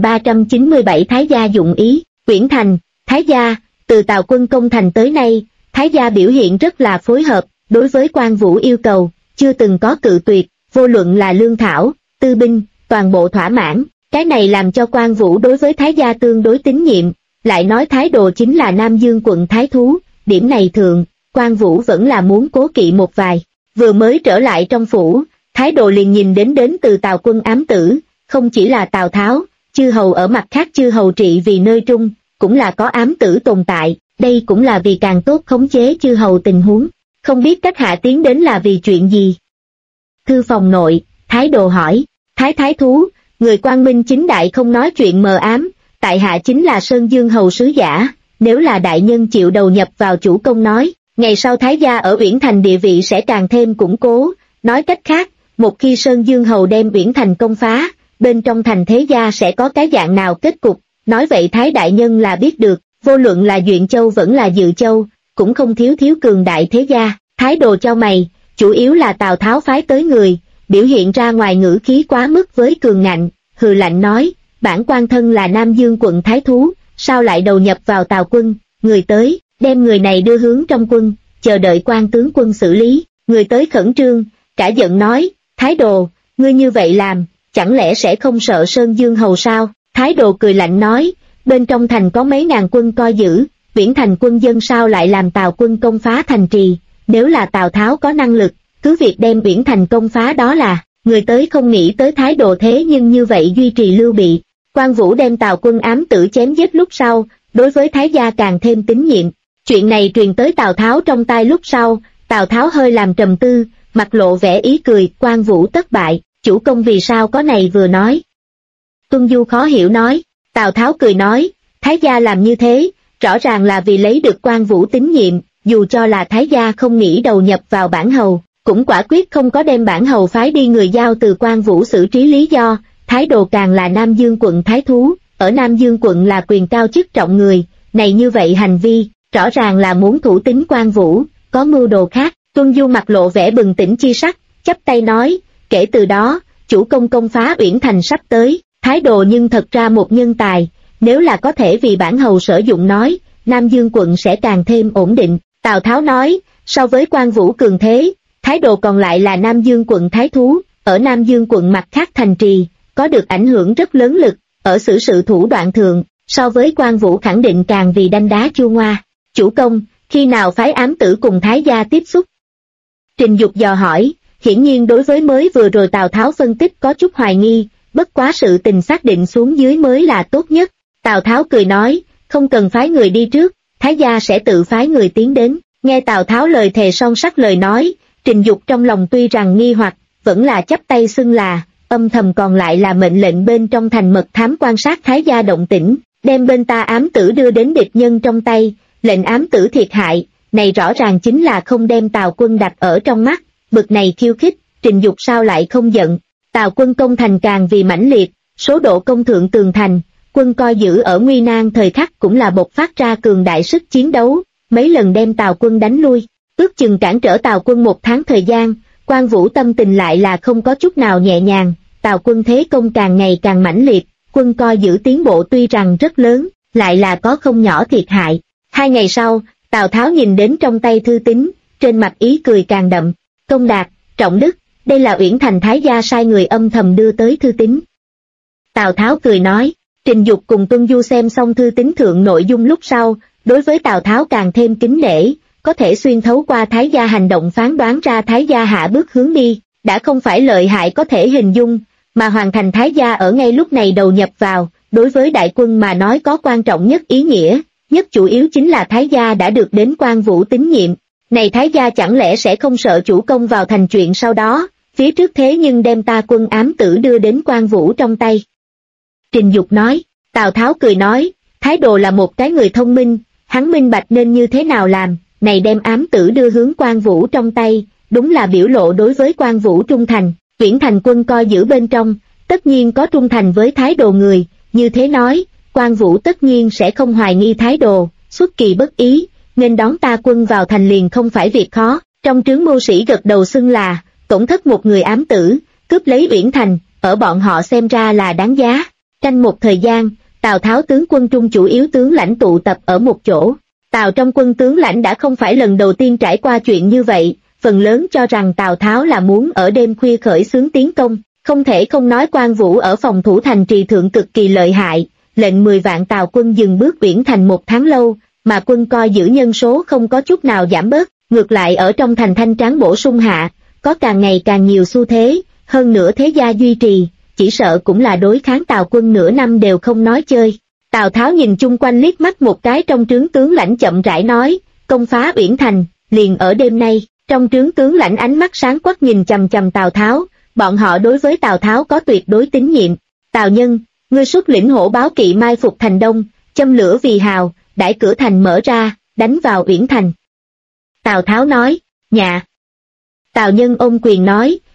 1397 Thái gia dụng ý, Uyển Thành, Thái gia, từ Tào quân công thành tới nay, Thái gia biểu hiện rất là phối hợp, đối với Quan Vũ yêu cầu, chưa từng có cự tuyệt, vô luận là lương thảo, tư binh, toàn bộ thỏa mãn, cái này làm cho Quan Vũ đối với Thái gia tương đối tín nhiệm, lại nói Thái đồ chính là Nam Dương quận Thái thú, điểm này thường, Quan Vũ vẫn là muốn cố kỵ một vài. Vừa mới trở lại trong phủ, Thái đồ liền nhìn đến từ Tào quân ám tử, không chỉ là Tào Tháo, chư hầu ở mặt khác chư hầu trị vì nơi trung, cũng là có ám tử tồn tại, đây cũng là vì càng tốt khống chế chư hầu tình huống, không biết các hạ tiến đến là vì chuyện gì. Thư phòng nội, Thái đồ hỏi, Thái thú, người quang minh chính đại không nói chuyện mờ ám, tại hạ chính là Sơn Dương hầu sứ giả, nếu là đại nhân chịu đầu nhập vào chủ công nói, ngày sau Thái gia ở Uyển Thành địa vị sẽ càng thêm củng cố, nói cách khác, một khi Sơn Dương Hầu đem Uyển Thành công phá, bên trong thành thế gia sẽ có cái dạng nào kết cục, nói vậy Thái đại nhân là biết được, vô luận là Duyện Châu vẫn là Dự Châu, cũng không thiếu cường đại thế gia. Thái Đồ chau mày, chủ yếu là Tào Tháo phái tới người, biểu hiện ra ngoài ngữ khí quá mức với cường ngạnh, hừ lạnh nói, bản quan thân là Nam Dương quận thái thú, sao lại đầu nhập vào Tào quân, người tới, đem người này đưa hướng trong quân, chờ đợi quan tướng quân xử lý. Người tới khẩn trương, cả giận nói, Thái Đồ, ngươi như vậy làm, chẳng lẽ sẽ không sợ Sơn Dương Hầu sao? Thái Đồ cười lạnh nói, bên trong thành có mấy ngàn quân coi giữ, Uyển Thành quân dân sao lại làm Tào quân công phá thành trì, nếu là Tào Tháo có năng lực, cứ việc đem Uyển Thành công phá đó là. Người tới không nghĩ tới Thái Đồ thế nhưng như vậy duy trì lưu bị. Quan Vũ đem Tào quân ám tử chém giết lúc sau, đối với Thái gia càng thêm tín nhiệm. Chuyện này truyền tới Tào Tháo trong tai lúc sau, Tào Tháo hơi làm trầm tư, mặt lộ vẻ ý cười, Quan Vũ thất bại, chủ công vì sao có này vừa nói. Tuân Du khó hiểu nói, Tào Tháo cười nói, Thái gia làm như thế, rõ ràng là vì lấy được Quan Vũ tín nhiệm, dù cho là Thái gia không nghĩ đầu nhập vào bản hầu, cũng quả quyết không có đem bản hầu phái đi người giao từ Quan Vũ xử trí lý do. Thái Đồ càng là Nam Dương quận thái thú, ở Nam Dương quận là quyền cao chức trọng người, này như vậy hành vi, rõ ràng là muốn thủ tín Quan Vũ, có mưu đồ khác. Tuân Du mặt lộ vẻ bừng tỉnh chi sắc, chắp tay nói, kể từ đó, chủ công công phá Uyển Thành sắp tới, Thái Đồ nhưng thật ra một nhân tài, nếu là có thể vì bản hầu sử dụng nói, Nam Dương quận sẽ càng thêm ổn định. Tào Tháo nói, so với Quan Vũ cường thế, Thái Đồ còn lại là Nam Dương quận thái thú, ở Nam Dương quận mặt khác thành trì, có được ảnh hưởng rất lớn lực, ở xử sự thủ đoạn thượng, so với Quan Vũ khẳng định càng vì đanh đá chua ngoa. Chủ công, khi nào phái ám tử cùng Thái gia tiếp xúc? Trình Dục dò hỏi, hiển nhiên đối với mới vừa rồi Tào Tháo phân tích có chút hoài nghi, bất quá sự tình xác định xuống dưới mới là tốt nhất. Tào Tháo cười nói, không cần phái người đi trước, Thái gia sẽ tự phái người tiến đến. Nghe Tào Tháo lời thề son sắt lời nói, Trình Dục trong lòng tuy rằng nghi hoặc, vẫn là chắp tay xưng là, âm thầm còn lại là mệnh lệnh bên trong thành mật thám quan sát Thái gia động tĩnh, đem bên ta ám tử đưa đến địch nhân trong tay, lệnh ám tử thiệt hại, này rõ ràng chính là không đem Tào quân đặt ở trong mắt, bực này khiêu khích, Trình Dục sao lại không giận. Tào quân công thành càng vì mãnh liệt, số độ công thượng tường thành, quân coi giữ ở nguy nan thời khắc cũng là bộc phát ra cường đại sức chiến đấu, mấy lần đem Tào quân đánh lui, ước chừng cản trở Tào quân 1 tháng thời gian. Quan Vũ tâm tình lại là không có chút nào nhẹ nhàng, Tào quân thế công càng ngày càng mãnh liệt, quân coi giữ tiến bộ tuy rằng rất lớn, lại là có không nhỏ thiệt hại. 2 ngày sau, Tào Tháo nhìn đến trong tay thư tín, trên mặt ý cười càng đậm, công đạt, trọng đức, đây là Uyển Thành Thái gia sai người âm thầm đưa tới thư tín. Tào Tháo cười nói, Trình Dục cùng Tuân Du xem xong thư tín thượng nội dung lúc sau, đối với Tào Tháo càng thêm kính nể, có thể xuyên thấu qua Thái gia hành động phán đoán ra Thái gia hạ bước hướng đi, đã không phải lợi hại có thể hình dung, mà hoàn thành Thái gia ở ngay lúc này đầu nhập vào, đối với đại quân mà nói có quan trọng nhất ý nghĩa, nhất chủ yếu chính là Thái gia đã được đến Quan Vũ tín nhiệm. Này Thái gia chẳng lẽ sẽ không sợ chủ công vào thành chuyện sau đó, phía trước thế nhưng đem ta quân ám tử đưa đến Quan Vũ trong tay. Trình Dục nói, Tào Tháo cười nói, Thái Đồ là một cái người thông minh, hắn minh bạch nên như thế nào làm, này đem ám tử đưa hướng Quan Vũ trong tay, đúng là biểu lộ đối với Quan Vũ trung thành. Uyển Thành quân coi giữ bên trong, tất nhiên có trung thành với Thái Đồ người, như thế nói, Quan Vũ tất nhiên sẽ không hoài nghi Thái Đồ, xuất kỳ bất ý, nên đón ta quân vào thành liền không phải việc khó. Trong trướng mưu sĩ gật đầu xưng là, tổn thất một người ám tử, cướp lấy Uyển Thành, ở bọn họ xem ra là đáng giá. Tranh một thời gian, Tào Tháo tướng quân trung chủ yếu tướng lãnh tụ tập ở một chỗ. Tào trong quân tướng lãnh đã không phải lần đầu tiên trải qua chuyện như vậy, phần lớn cho rằng Tào Tháo là muốn ở đêm khuya khởi xướng tiến công, không thể không nói Quan Vũ ở phòng thủ thành trì thượng cực kỳ lợi hại, lệnh 10 vạn Tào quân dừng bước Uyển Thành 1 tháng lâu, mà quân coi giữ nhân số không có chút nào giảm bớt, ngược lại ở trong thành thanh tráng bổ sung hạ, có càng ngày càng nhiều xu thế, hơn nữa thế gia duy trì, chỉ sợ cũng là đối kháng Tào quân nửa năm đều không nói chơi. Tào Tháo nhìn chung quanh liếc mắt một cái trong trướng tướng lãnh chậm rãi nói, công phá Uyển Thành, liền ở đêm nay. Trong trướng tướng lãnh ánh mắt sáng quắc nhìn chằm chằm Tào Tháo, bọn họ đối với Tào Tháo có tuyệt đối tín nhiệm. Tào nhân, ngươi xuất lĩnh hổ báo kỵ mai phục thành đông, châm lửa vì hào, đãi cửa thành mở ra, đánh vào Uyển Thành. Tào Tháo nói, dạ. Tào nhân ôm quyền nói,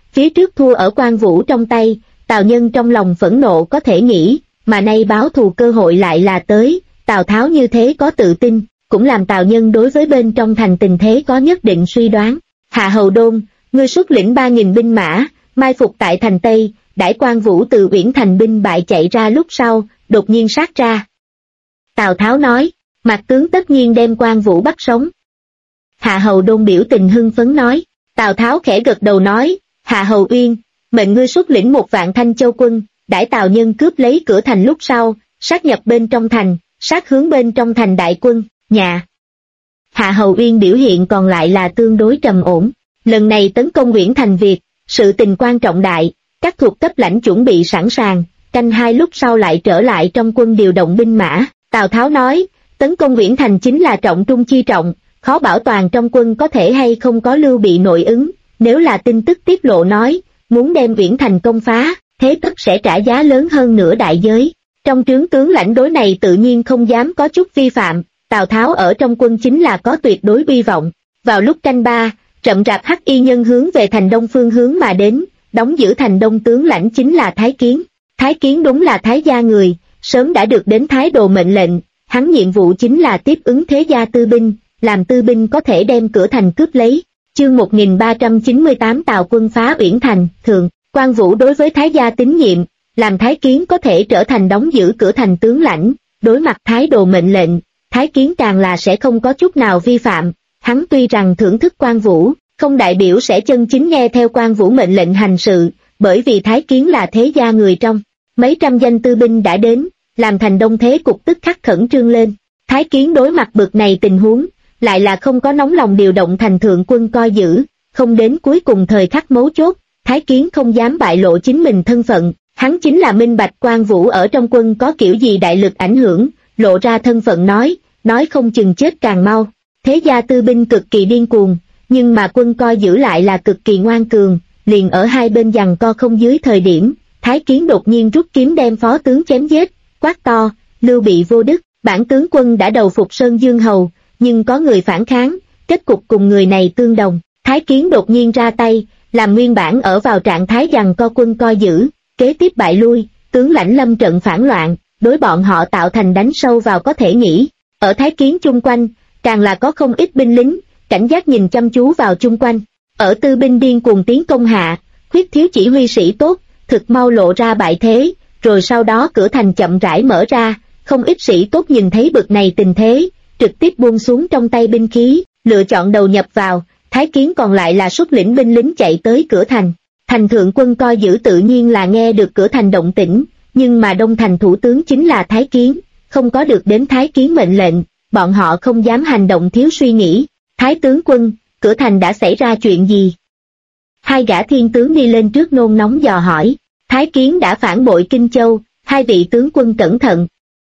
Phía trước thua ở Quan Vũ trong tay, Tào Nhân trong lòng phẫn nộ có thể nghĩ, mà nay báo thù cơ hội lại là tới, Tào Tháo như thế có tự tin, cũng làm Tào Nhân đối với bên trong thành tình thế có nhất định suy đoán. Hạ Hầu Đôn, ngươi xuất lĩnh 3.000 binh mã, mai phục tại thành Tây, đãi Quan Vũ từ Uyển Thành binh bại chạy ra lúc sau, đột nhiên sát ra. Tào Tháo nói, Mạc tướng tất nhiên đem Quan Vũ bắt sống. Hạ Hầu Đôn biểu tình hưng phấn nói, Tào Tháo khẽ gật đầu nói, Hạ Hầu Uyên, mệnh ngươi xuất lĩnh 1.000 Thanh Châu quân, đãi Tào Nhân cướp lấy cửa thành lúc sau, sát nhập bên trong thành, sát hướng bên trong thành đại quân, nhà. Hạ Hầu Uyên biểu hiện còn lại là tương đối trầm ổn. Lần này tấn công Uyển Thành Việt, sự tình quan trọng đại, các thuộc cấp lãnh chuẩn bị sẵn sàng, canh hai lúc sau lại trở lại trong quân điều động binh mã. Tào Tháo nói, tấn công Uyển Thành chính là trọng trung chi trọng, khó bảo toàn trong quân có thể hay không có Lưu Bị nội ứng, nếu là tin tức tiết lộ nói, muốn đem Uyển Thành công phá, thế tất sẽ trả giá lớn hơn nửa đại giới. Trong trướng tướng lãnh đối này tự nhiên không dám có chút vi phạm, Tào Tháo ở trong quân chính là có tuyệt đối uy vọng. Vào lúc canh ba, rậm rạp hắc y nhân hướng về thành đông phương hướng mà đến, đóng giữ thành đông tướng lãnh chính là Thái Kiến. Thái Kiến đúng là Thái gia người, sớm đã được đến Thái Đồ mệnh lệnh, hắn nhiệm vụ chính là tiếp ứng thế gia tư binh, làm tư binh có thể đem cửa thành cướp lấy. Chương 1398 Tào quân phá Uyển Thành, thượng, Quan Vũ đối với Thái gia tín nhiệm, làm Thái Kiến có thể trở thành đóng giữ cửa thành tướng lãnh, đối mặt Thái Đồ mệnh lệnh, Thái Kiến càng là sẽ không có chút nào vi phạm. Hắn tuy rằng thưởng thức Quan Vũ, không đại biểu sẽ chân chính nghe theo Quan Vũ mệnh lệnh hành sự, bởi vì Thái Kiến là thế gia người trong. Mấy trăm danh tư binh đã đến, làm thành đông thế cục tức khắc khẩn trương lên. Thái Kiến đối mặt bực này tình huống, lại là không có nóng lòng điều động thành thượng quân coi giữ, không đến cuối cùng thời khắc mấu chốt, Thái Kiến không dám bại lộ chính mình thân phận, hắn chính là minh bạch Quan Vũ ở trong quân có kiểu gì đại lực ảnh hưởng, lộ ra thân phận nói không chừng chết càng mau. Thế gia tư binh cực kỳ điên cuồng, nhưng mà quân coi giữ lại là cực kỳ ngoan cường, liền ở hai bên giằng co không dưới thời điểm, Thái Kiến đột nhiên rút kiếm đem phó tướng chém giết, quát to, Lưu Bị vô đức, bản tướng quân đã đầu phục Sơn Dương Hầu, nhưng có người phản kháng, kết cục cùng người này tương đồng. Thái Kiến đột nhiên ra tay, làm nguyên bản ở vào trạng thái giằng co quân coi giữ, kế tiếp bại lui, tướng lãnh lâm trận phản loạn, đối bọn họ tạo thành đánh sâu vào có thể nghĩ. Ở Thái Kiến chung quanh, càng là có không ít binh lính, cảnh giác nhìn chăm chú vào chung quanh. Ở tư binh điên cuồng tiến công hạ, khuyết thiếu chỉ huy sĩ tốt, thực mau lộ ra bại thế, rồi sau đó cửa thành chậm rãi mở ra, không ít sĩ tốt nhìn thấy bực này tình thế, trực tiếp buông xuống trong tay binh khí, lựa chọn đầu nhập vào. Thái Kiến còn lại là xuất lĩnh binh lính chạy tới cửa thành. Thành thượng quân coi giữ tự nhiên là nghe được cửa thành động tĩnh, nhưng mà đông thành thủ tướng chính là Thái Kiến, không có được đến Thái Kiến mệnh lệnh, bọn họ không dám hành động thiếu suy nghĩ. Thái tướng quân, cửa thành đã xảy ra chuyện gì? Hai gã thiên tướng đi lên trước nôn nóng dò hỏi. Thái Kiến đã phản bội Kinh Châu, hai vị tướng quân cẩn thận.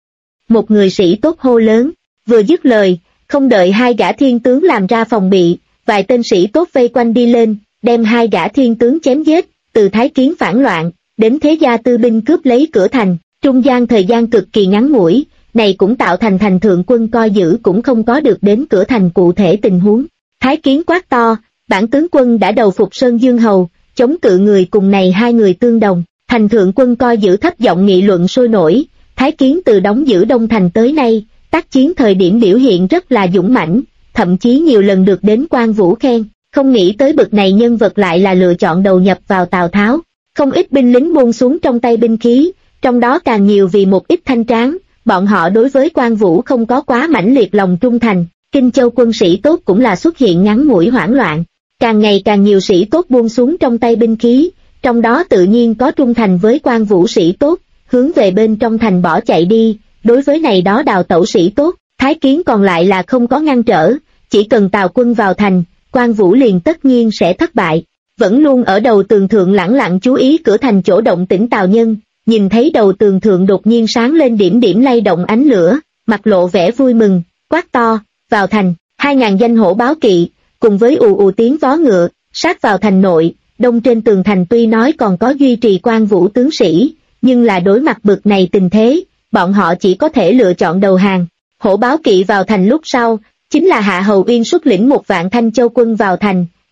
Một người sĩ tốt hô lớn, vừa dứt lời, không đợi hai gã thiên tướng làm ra phòng bị, vài tên sĩ tốt vây quanh đi lên, đem hai gã thiên tướng chém giết, từ Thái Kiến phản loạn, đến thế gia tư binh cướp lấy cửa thành, trung gian thời gian cực kỳ ngắn ngủi, này cũng tạo thành thành thượng quân coi giữ cũng không có được đến cửa thành cụ thể tình huống. Thái Kiến quát to, bản tướng quân đã đầu phục Sơn Dương Hầu, chống cự người cùng này hai người tương đồng. Thành thượng quân coi giữ thấp giọng nghị luận sôi nổi. Thái Kiến từ đóng giữ Đông Thành tới nay, tác chiến thời điểm biểu hiện rất là dũng mãnh, thậm chí nhiều lần được đến Quan Vũ khen, không nghĩ tới bực này nhân vật lại là lựa chọn đầu nhập vào Tào Tháo. Không ít binh lính buông xuống trong tay binh khí, trong đó càng nhiều vì một ít thanh tráng, bọn họ đối với Quan Vũ không có quá mãnh liệt lòng trung thành. Kinh Châu quân sĩ tốt cũng là xuất hiện ngắn ngủi hoảng loạn, càng ngày càng nhiều sĩ tốt buông xuống trong tay binh khí, trong đó tự nhiên có trung thành với Quan Vũ sĩ tốt, hướng về bên trong thành bỏ chạy đi. Đối với này đó đào tẩu sĩ tốt, Thái Kiến còn lại là không có ngăn trở, chỉ cần Tào quân vào thành, Quan Vũ liền tất nhiên sẽ thất bại. Vẫn luôn ở đầu tường thượng lẳng lặng chú ý cửa thành chỗ động tĩnh Tào Nhân, nhìn thấy đầu tường thượng đột nhiên sáng lên điểm điểm lay động ánh lửa, mặt lộ vẻ vui mừng, quát to, vào thành. 2.000 danh hổ báo kỵ, cùng với ù ù tiếng vó ngựa, sát vào thành nội. Đông trên tường thành tuy nói còn có duy trì Quan Vũ tướng sĩ, nhưng là đối mặt bực này tình thế, bọn họ chỉ có thể lựa chọn đầu hàng. Hổ báo kỵ vào thành lúc sau, chính là Hạ Hầu Uyên xuất lĩnh 1.000 Thanh Châu quân vào thành.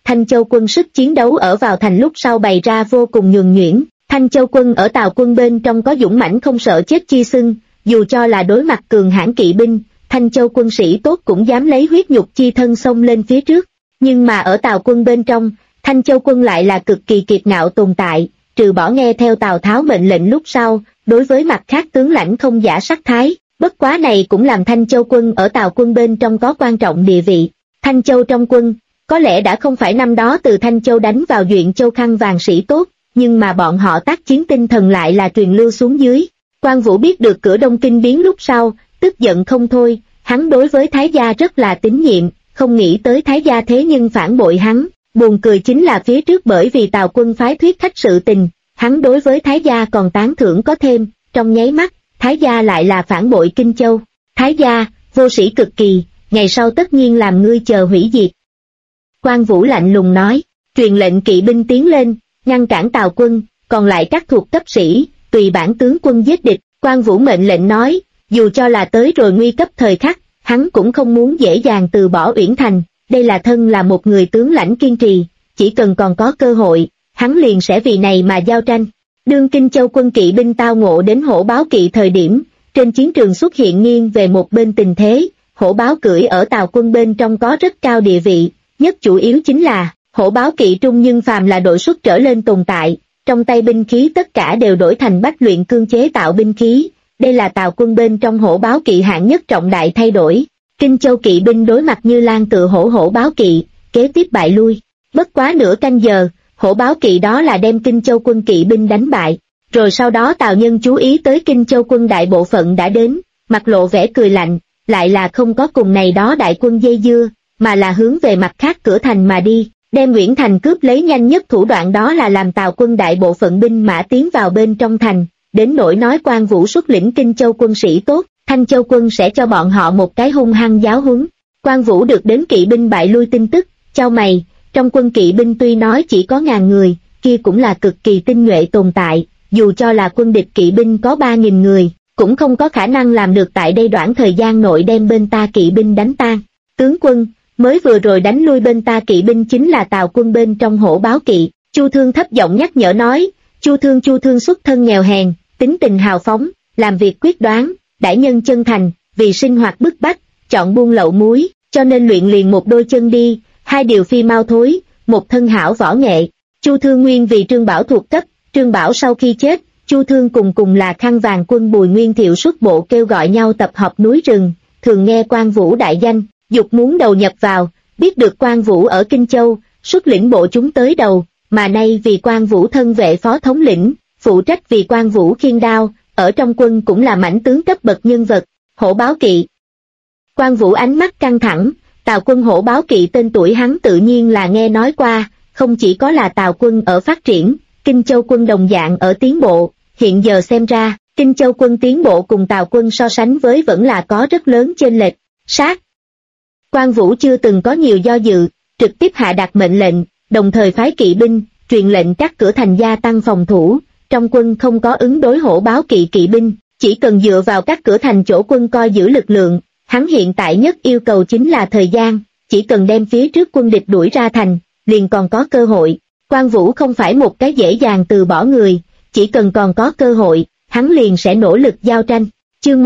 Thanh Châu quân sức chiến đấu ở vào thành lúc sau bày ra vô cùng nhuần nhuyễn. Thanh Châu quân ở Tào quân bên trong có dũng mãnh không sợ chết chi xưng, dù cho là đối mặt cường hãn kỵ binh, Thanh Châu quân sĩ tốt cũng dám lấy huyết nhục chi thân xông lên phía trước. Nhưng mà ở Tào quân bên trong, Thanh Châu quân lại là cực kỳ kiệt ngạo tồn tại, trừ bỏ nghe theo Tào Tháo mệnh lệnh lúc sau, đối với mặt khác tướng lãnh không giả sắc thái. Bất quá này cũng làm Thanh Châu quân ở Tào quân bên trong có quan trọng địa vị. Thanh Châu trong quân, có lẽ đã không phải năm đó từ Thanh Châu đánh vào Duyện Châu khăn vàng sĩ tốt, nhưng mà bọn họ tác chiến tinh thần lại là truyền lưu xuống dưới. Quan Vũ biết được cửa Đông Kinh biến lúc sau, tức giận không thôi, hắn đối với Thái gia rất là tín nhiệm, không nghĩ tới Thái gia thế nhưng phản bội hắn. Buồn cười chính là phía trước bởi vì Tào quân phái thuyết khách sự tình, hắn đối với Thái gia còn tán thưởng có thêm, trong nháy mắt, Thái gia lại là phản bội Kinh Châu. Thái gia, vô sĩ cực kỳ, ngày sau tất nhiên làm ngươi chờ hủy diệt. Quan Vũ lạnh lùng nói, truyền lệnh kỵ binh tiến lên, ngăn cản Tào quân, còn lại các thuộc cấp sĩ, tùy bản tướng quân giết địch. Quan Vũ mệnh lệnh nói, dù cho là tới rồi nguy cấp thời khắc, hắn cũng không muốn dễ dàng từ bỏ Uyển Thành, đây là thân là một người tướng lãnh kiên trì, chỉ cần còn có cơ hội, hắn liền sẽ vì này mà giao tranh. Đương Kinh Châu quân kỵ binh tao ngộ đến hổ báo kỵ thời điểm, trên chiến trường xuất hiện nghiêng về một bên tình thế, hổ báo cưỡi ở Tào quân bên trong có rất cao địa vị, nhất chủ yếu chính là, hổ báo kỵ trung nhưng phàm là đội xuất trở lên tồn tại, trong tay binh khí tất cả đều đổi thành bách luyện cương chế tạo binh khí, đây là Tào quân bên trong hổ báo kỵ hạng nhất trọng đại thay đổi. Kinh Châu kỵ binh đối mặt Như Lan tự hổ báo kỵ, kế tiếp bại lui. Bất quá nửa canh giờ, hổ báo kỵ đó là đem Kinh Châu quân kỵ binh đánh bại. Rồi sau đó Tào Nhân chú ý tới Kinh Châu quân đại bộ phận đã đến, mặt lộ vẻ cười lạnh, lại là không có cùng này đó đại quân dây dưa, mà là hướng về mặt khác cửa thành mà đi, đem Uyển Thành cướp lấy. Nhanh nhất thủ đoạn đó là làm Tào quân đại bộ phận binh mã tiến vào bên trong thành, đến nỗi nói Quan Vũ xuất lĩnh Kinh Châu quân sĩ tốt, Thanh Châu quân sẽ cho bọn họ một cái hung hăng giáo huấn. Quan Vũ được đến kỵ binh bại lui tin tức, chau mày, trong quân kỵ binh tuy nói chỉ có 1000 người, kia cũng là cực kỳ tinh nhuệ tồn tại, dù cho là quân địch kỵ binh có 3000 người, cũng không có khả năng làm được tại đây đoạn thời gian nội đem bên ta kỵ binh đánh tan. Tướng quân, mới vừa rồi đánh lui bên ta kỵ binh chính là Tào quân bên trong hổ báo kỵ. Chu Thương thấp giọng nhắc nhở nói. Chu Thương xuất thân nghèo hèn, tính tình hào phóng, làm việc quyết đoán, đãi nhân chân thành, vì sinh hoạt bức bách, chọn buôn lậu muối, cho nên luyện liền một đôi chân đi, 2 điều phi mau thối, một thân hảo võ nghệ. Chu Thương nguyên vì Trương Bảo thuộc cấp, Trương Bảo sau khi chết, Chu Thương cùng là khăn vàng quân Bùi Nguyên Thiệu xuất bộ kêu gọi nhau tập hợp núi rừng, thường nghe Quan Vũ đại danh, dục muốn đầu nhập vào, biết được Quan Vũ ở Kinh Châu, xuất lĩnh bộ chúng tới đầu, mà nay vì Quan Vũ thân vệ phó thống lĩnh, phụ trách vì Quan Vũ khiên đao, ở trong quân cũng là mãnh tướng cấp bậc nhân vật. Hổ báo kỵ. Quan Vũ ánh mắt căng thẳng, Tào quân hổ báo kỵ tên tuổi hắn tự nhiên là nghe nói qua, không chỉ có là Tào quân ở phát triển, Kinh Châu quân đồng dạng ở tiến bộ, hiện giờ xem ra, Kinh Châu quân tiến bộ cùng Tào quân so sánh với vẫn là có rất lớn chênh lệch. Sát. Quan Vũ chưa từng có nhiều do dự, trực tiếp hạ đạt mệnh lệnh, đồng thời phái kỵ binh, truyền lệnh các cửa thành gia tăng phòng thủ, trong quân không có ứng đối hổ báo kỵ kỵ binh, chỉ cần dựa vào các cửa thành chỗ quân coi giữ lực lượng, hắn hiện tại nhất yêu cầu chính là thời gian, chỉ cần đem phía trước quân địch đuổi ra thành, liền còn có cơ hội. Quan Vũ không phải một cái dễ dàng từ bỏ người, chỉ cần còn có cơ hội, hắn liền sẽ nỗ lực giao tranh. Chương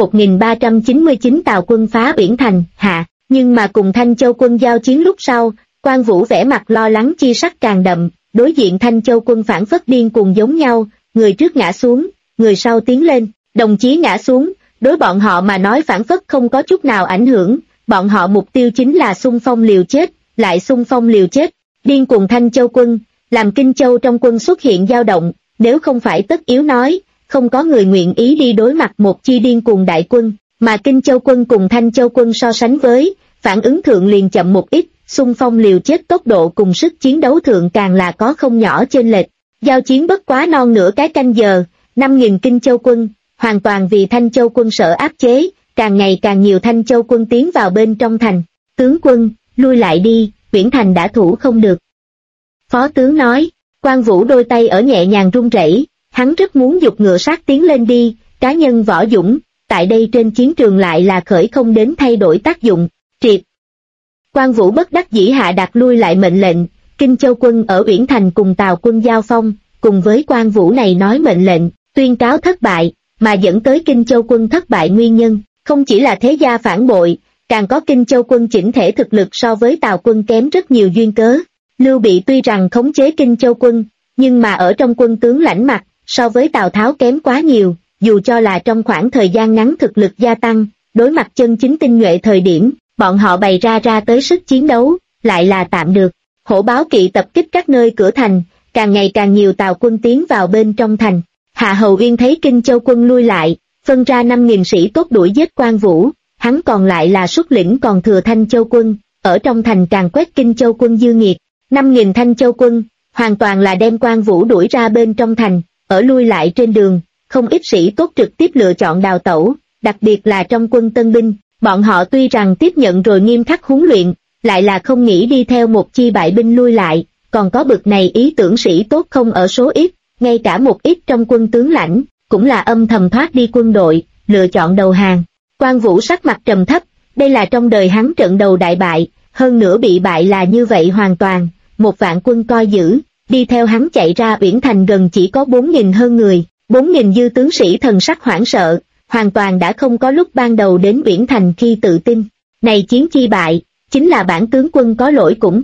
1399 Tào quân phá Uyển Thành, hạ, nhưng mà cùng Thanh Châu quân giao chiến lúc sau, Quan Vũ vẻ mặt lo lắng chi sắc càng đậm, đối diện Thanh Châu quân phản phất điên cuồng giống nhau, người trước ngã xuống, người sau tiến lên, đồng chí ngã xuống, đối bọn họ mà nói phản phất không có chút nào ảnh hưởng, bọn họ mục tiêu chính là xung phong liều chết, lại xung phong liều chết. Điên cuồng Thanh Châu quân, làm Kinh Châu trong quân xuất hiện dao động, nếu không phải tất yếu nói, không có người nguyện ý đi đối mặt một chi điên cuồng đại quân, mà Kinh Châu quân cùng Thanh Châu quân so sánh với, phản ứng thượng liền chậm một ít, xung phong liều chết tốc độ cùng sức chiến đấu thượng càng là có không nhỏ chênh lệch. Giao chiến bất quá non nửa cái canh giờ, 5000 Kinh Châu quân, hoàn toàn vì Thanh Châu quân sở áp chế, càng ngày càng nhiều Thanh Châu quân tiến vào bên trong thành. Tướng quân, lui lại đi, Uyển Thành đã thủ không được. Phó tướng nói. Quan Vũ đôi tay ở nhẹ nhàng run rẩy, hắn rất muốn giục ngựa sát tiến lên đi, cá nhân võ dũng, tại đây trên chiến trường lại là khởi không đến thay đổi tác dụng, triệt. Quan Vũ bất đắc dĩ hạ đặt lui lại mệnh lệnh, Kinh Châu quân ở Uyển Thành cùng Tào quân giao phong, cùng với Quan Vũ này nói mệnh lệnh, tuyên cáo thất bại, mà dẫn tới Kinh Châu quân thất bại nguyên nhân, không chỉ là thế gia phản bội, càng có Kinh Châu quân chỉnh thể thực lực so với Tào quân kém rất nhiều duyên cớ. Lưu Bị tuy rằng khống chế Kinh Châu quân, nhưng mà ở trong quân tướng lãnh mặt, so với Tào Tháo kém quá nhiều, dù cho là trong khoảng thời gian ngắn thực lực gia tăng, đối mặt chân chính tinh nhuệ thời điểm, bọn họ bày ra tới sức chiến đấu, lại là tạm được. Hổ báo kỵ tập kích các nơi cửa thành, càng ngày càng nhiều Tào quân tiến vào bên trong thành. Hạ Hầu Uyên thấy Kinh Châu quân lui lại, phân ra 5.000 sĩ tốt đuổi giết Quan Vũ, hắn còn lại là xuất lĩnh còn thừa Thanh Châu quân, ở trong thành càng quét Kinh Châu quân dư nghiệt. 5.000 Thanh Châu quân, hoàn toàn là đem Quan Vũ đuổi ra bên trong thành, ở lui lại trên đường, không ít sĩ tốt trực tiếp lựa chọn đào tẩu, đặc biệt là trong quân tân binh, bọn họ tuy rằng tiếp nhận rồi nghiêm khắc huấn luyện, lại là không nghĩ đi theo một chi bại binh lui lại, còn có bực này ý tưởng sĩ tốt không ở số ít, ngay cả một ít trong quân tướng lãnh, cũng là âm thầm thoát đi quân đội, lựa chọn đầu hàng. Quan Vũ sắc mặt trầm thấp, đây là trong đời hắn trận đầu đại bại, hơn nữa bị bại là như vậy hoàn toàn, một vạn quân coi giữ, đi theo hắn chạy ra Uyển Thành gần chỉ có 4.000 hơn người, 4.000 dư tướng sĩ thần sắc hoảng sợ, hoàn toàn đã không có lúc ban đầu đến Uyển Thành khi tự tin. Này chiến chi bại, chính là bản tướng quân có lỗi cũng.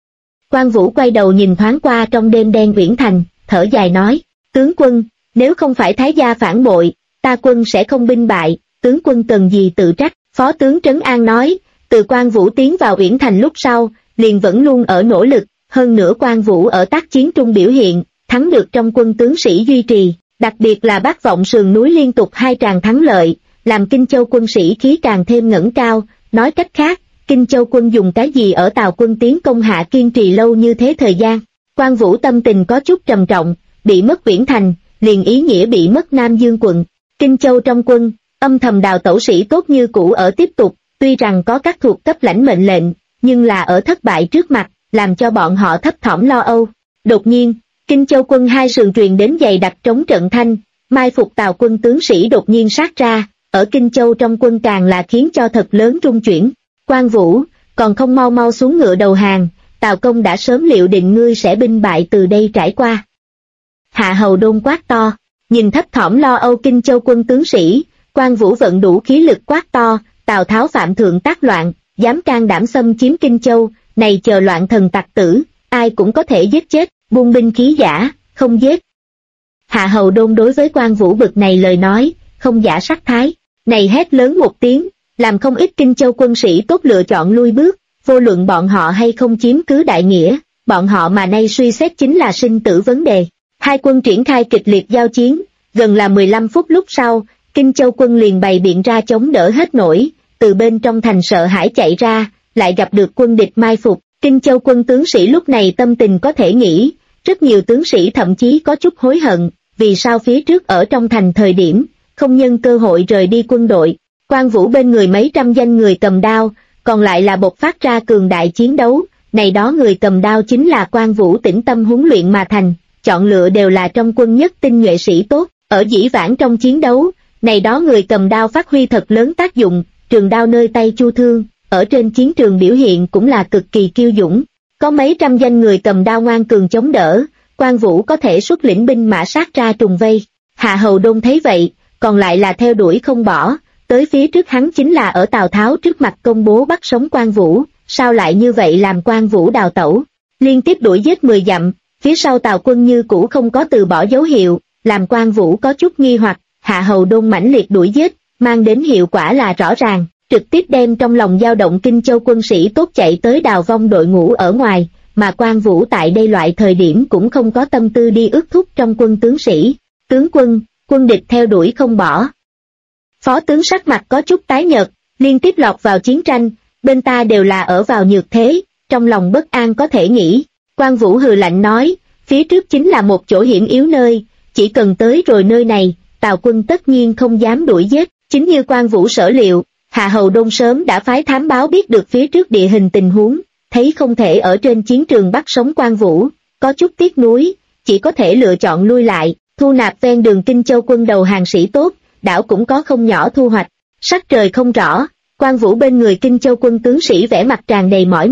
Quan Vũ quay đầu nhìn thoáng qua trong đêm đen Uyển Thành, thở dài nói, tướng quân, nếu không phải Thái gia phản bội, ta quân sẽ không binh bại, tướng quân cần gì tự trách. Phó tướng Trấn An nói, từ Quan Vũ tiến vào Uyển Thành lúc sau, liền vẫn luôn ở nỗ lực, hơn nữa Quan Vũ ở tác chiến trung biểu hiện, thắng được trong quân tướng sĩ duy trì, đặc biệt là Bắc Vọng sườn núi liên tục 2 tràng thắng lợi, làm Kinh Châu quân sĩ khí càng thêm ngẩng cao. Nói cách khác, Kinh Châu quân dùng cái gì ở Tào quân tiến công hạ kiên trì lâu như thế thời gian. Quan Vũ tâm tình có chút trầm trọng, bị mất Uyển Thành, liền ý nghĩa bị mất Nam Dương quận. Kinh Châu trong quân, âm thầm đào tẩu sĩ tốt như cũ ở tiếp tục, tuy rằng có các thuộc cấp lãnh mệnh lệnh, nhưng là ở thất bại trước mặt, làm cho bọn họ thấp thỏm lo âu. Đột nhiên, Kinh Châu quân hai sườn truyền đến dày đặc trống trận thanh, mai phục Tào quân tướng sĩ đột nhiên sát ra, ở Kinh Châu trong quân càng là khiến cho thật lớn rung chuyển. Quan Vũ, còn không mau mau xuống ngựa đầu hàng, Tào công đã sớm liệu định ngươi sẽ binh bại từ đây trải qua. Hạ Hầu Đôn quát to, nhìn thấp thỏm lo âu Kinh Châu quân tướng sĩ, Quan Vũ vận đủ khí lực quát to, Tào Tháo phạm thượng tác loạn, dám can đảm xâm chiếm Kinh Châu, này chờ loạn thần tặc tử, ai cũng có thể giết chết, buông binh khí giả, không giết. Hạ Hầu Đôn đối với Quan Vũ bực này lời nói, không giả sắc thái, này hét lớn một tiếng, làm không ít Kinh Châu quân sĩ tốt lựa chọn lui bước, vô luận bọn họ hay không chiếm cứ đại nghĩa, bọn họ mà nay suy xét chính là sinh tử vấn đề. Hai quân triển khai kịch liệt giao chiến, gần là 15 phút lúc sau, Kinh Châu quân liền bày biện ra chống đỡ hết nổi, từ bên trong thành sợ hãi chạy ra, lại gặp được quân địch mai phục. Kinh Châu quân tướng sĩ lúc này tâm tình có thể nghĩ, rất nhiều tướng sĩ thậm chí có chút hối hận, vì sao phía trước ở trong thành thời điểm, không nhân cơ hội rời đi quân đội. Quan Vũ bên người mấy trăm danh người cầm đao, còn lại là bộc phát ra cường đại chiến đấu, này đó người cầm đao chính là Quan Vũ tĩnh tâm huấn luyện mà thành, chọn lựa đều là trong quân nhất tinh nhuệ sĩ tốt, ở dĩ vãng trong chiến đấu, này đó người cầm đao phát huy thật lớn tác dụng, trường đao nơi tay chu thương, ở trên chiến trường biểu hiện cũng là cực kỳ kiêu dũng. Có mấy trăm danh người cầm đao ngoan cường chống đỡ, Quan Vũ có thể xuất lĩnh binh mã sát ra trùng vây. Hạ Hầu Đôn thấy vậy, còn lại là theo đuổi không bỏ, tới phía trước hắn chính là ở Tào Tháo trước mặt công bố bắt sống Quan Vũ, sao lại như vậy làm Quan Vũ đào tẩu, liên tiếp đuổi giết 10 dặm, phía sau Tào quân như cũ không có từ bỏ dấu hiệu, làm Quan Vũ có chút nghi hoặc. Hạ Hầu Đôn mãnh liệt đuổi giết, mang đến hiệu quả là rõ ràng, trực tiếp đem trong lòng dao động Kinh Châu quân sĩ tốt chạy tới đào vong đội ngũ ở ngoài, mà Quan Vũ tại đây loại thời điểm cũng không có tâm tư đi ước thúc trong quân tướng sĩ. Tướng quân, quân địch theo đuổi không bỏ. Phó tướng sắc mặt có chút tái nhợt, liên tiếp lọt vào chiến tranh, bên ta đều là ở vào nhược thế, trong lòng bất an có thể nghĩ. Quan Vũ hừ lạnh nói, phía trước chính là một chỗ hiểm yếu nơi, chỉ cần tới rồi nơi này, Tào quân tất nhiên không dám đuổi giết. Chính như Quan Vũ sở liệu, Hạ Hầu Đôn sớm đã phái thám báo biết được phía trước địa hình tình huống, thấy không thể ở trên chiến trường bắt sống Quan Vũ, có chút tiếc nuối, chỉ có thể lựa chọn lui lại, thu nạp ven đường Kinh Châu quân đầu hàng sĩ tốt, đảo cũng có không nhỏ thu hoạch. Sắc trời không rõ, Quan Vũ bên người Kinh Châu quân tướng sĩ vẻ mặt tràn đầy mỏi mệt,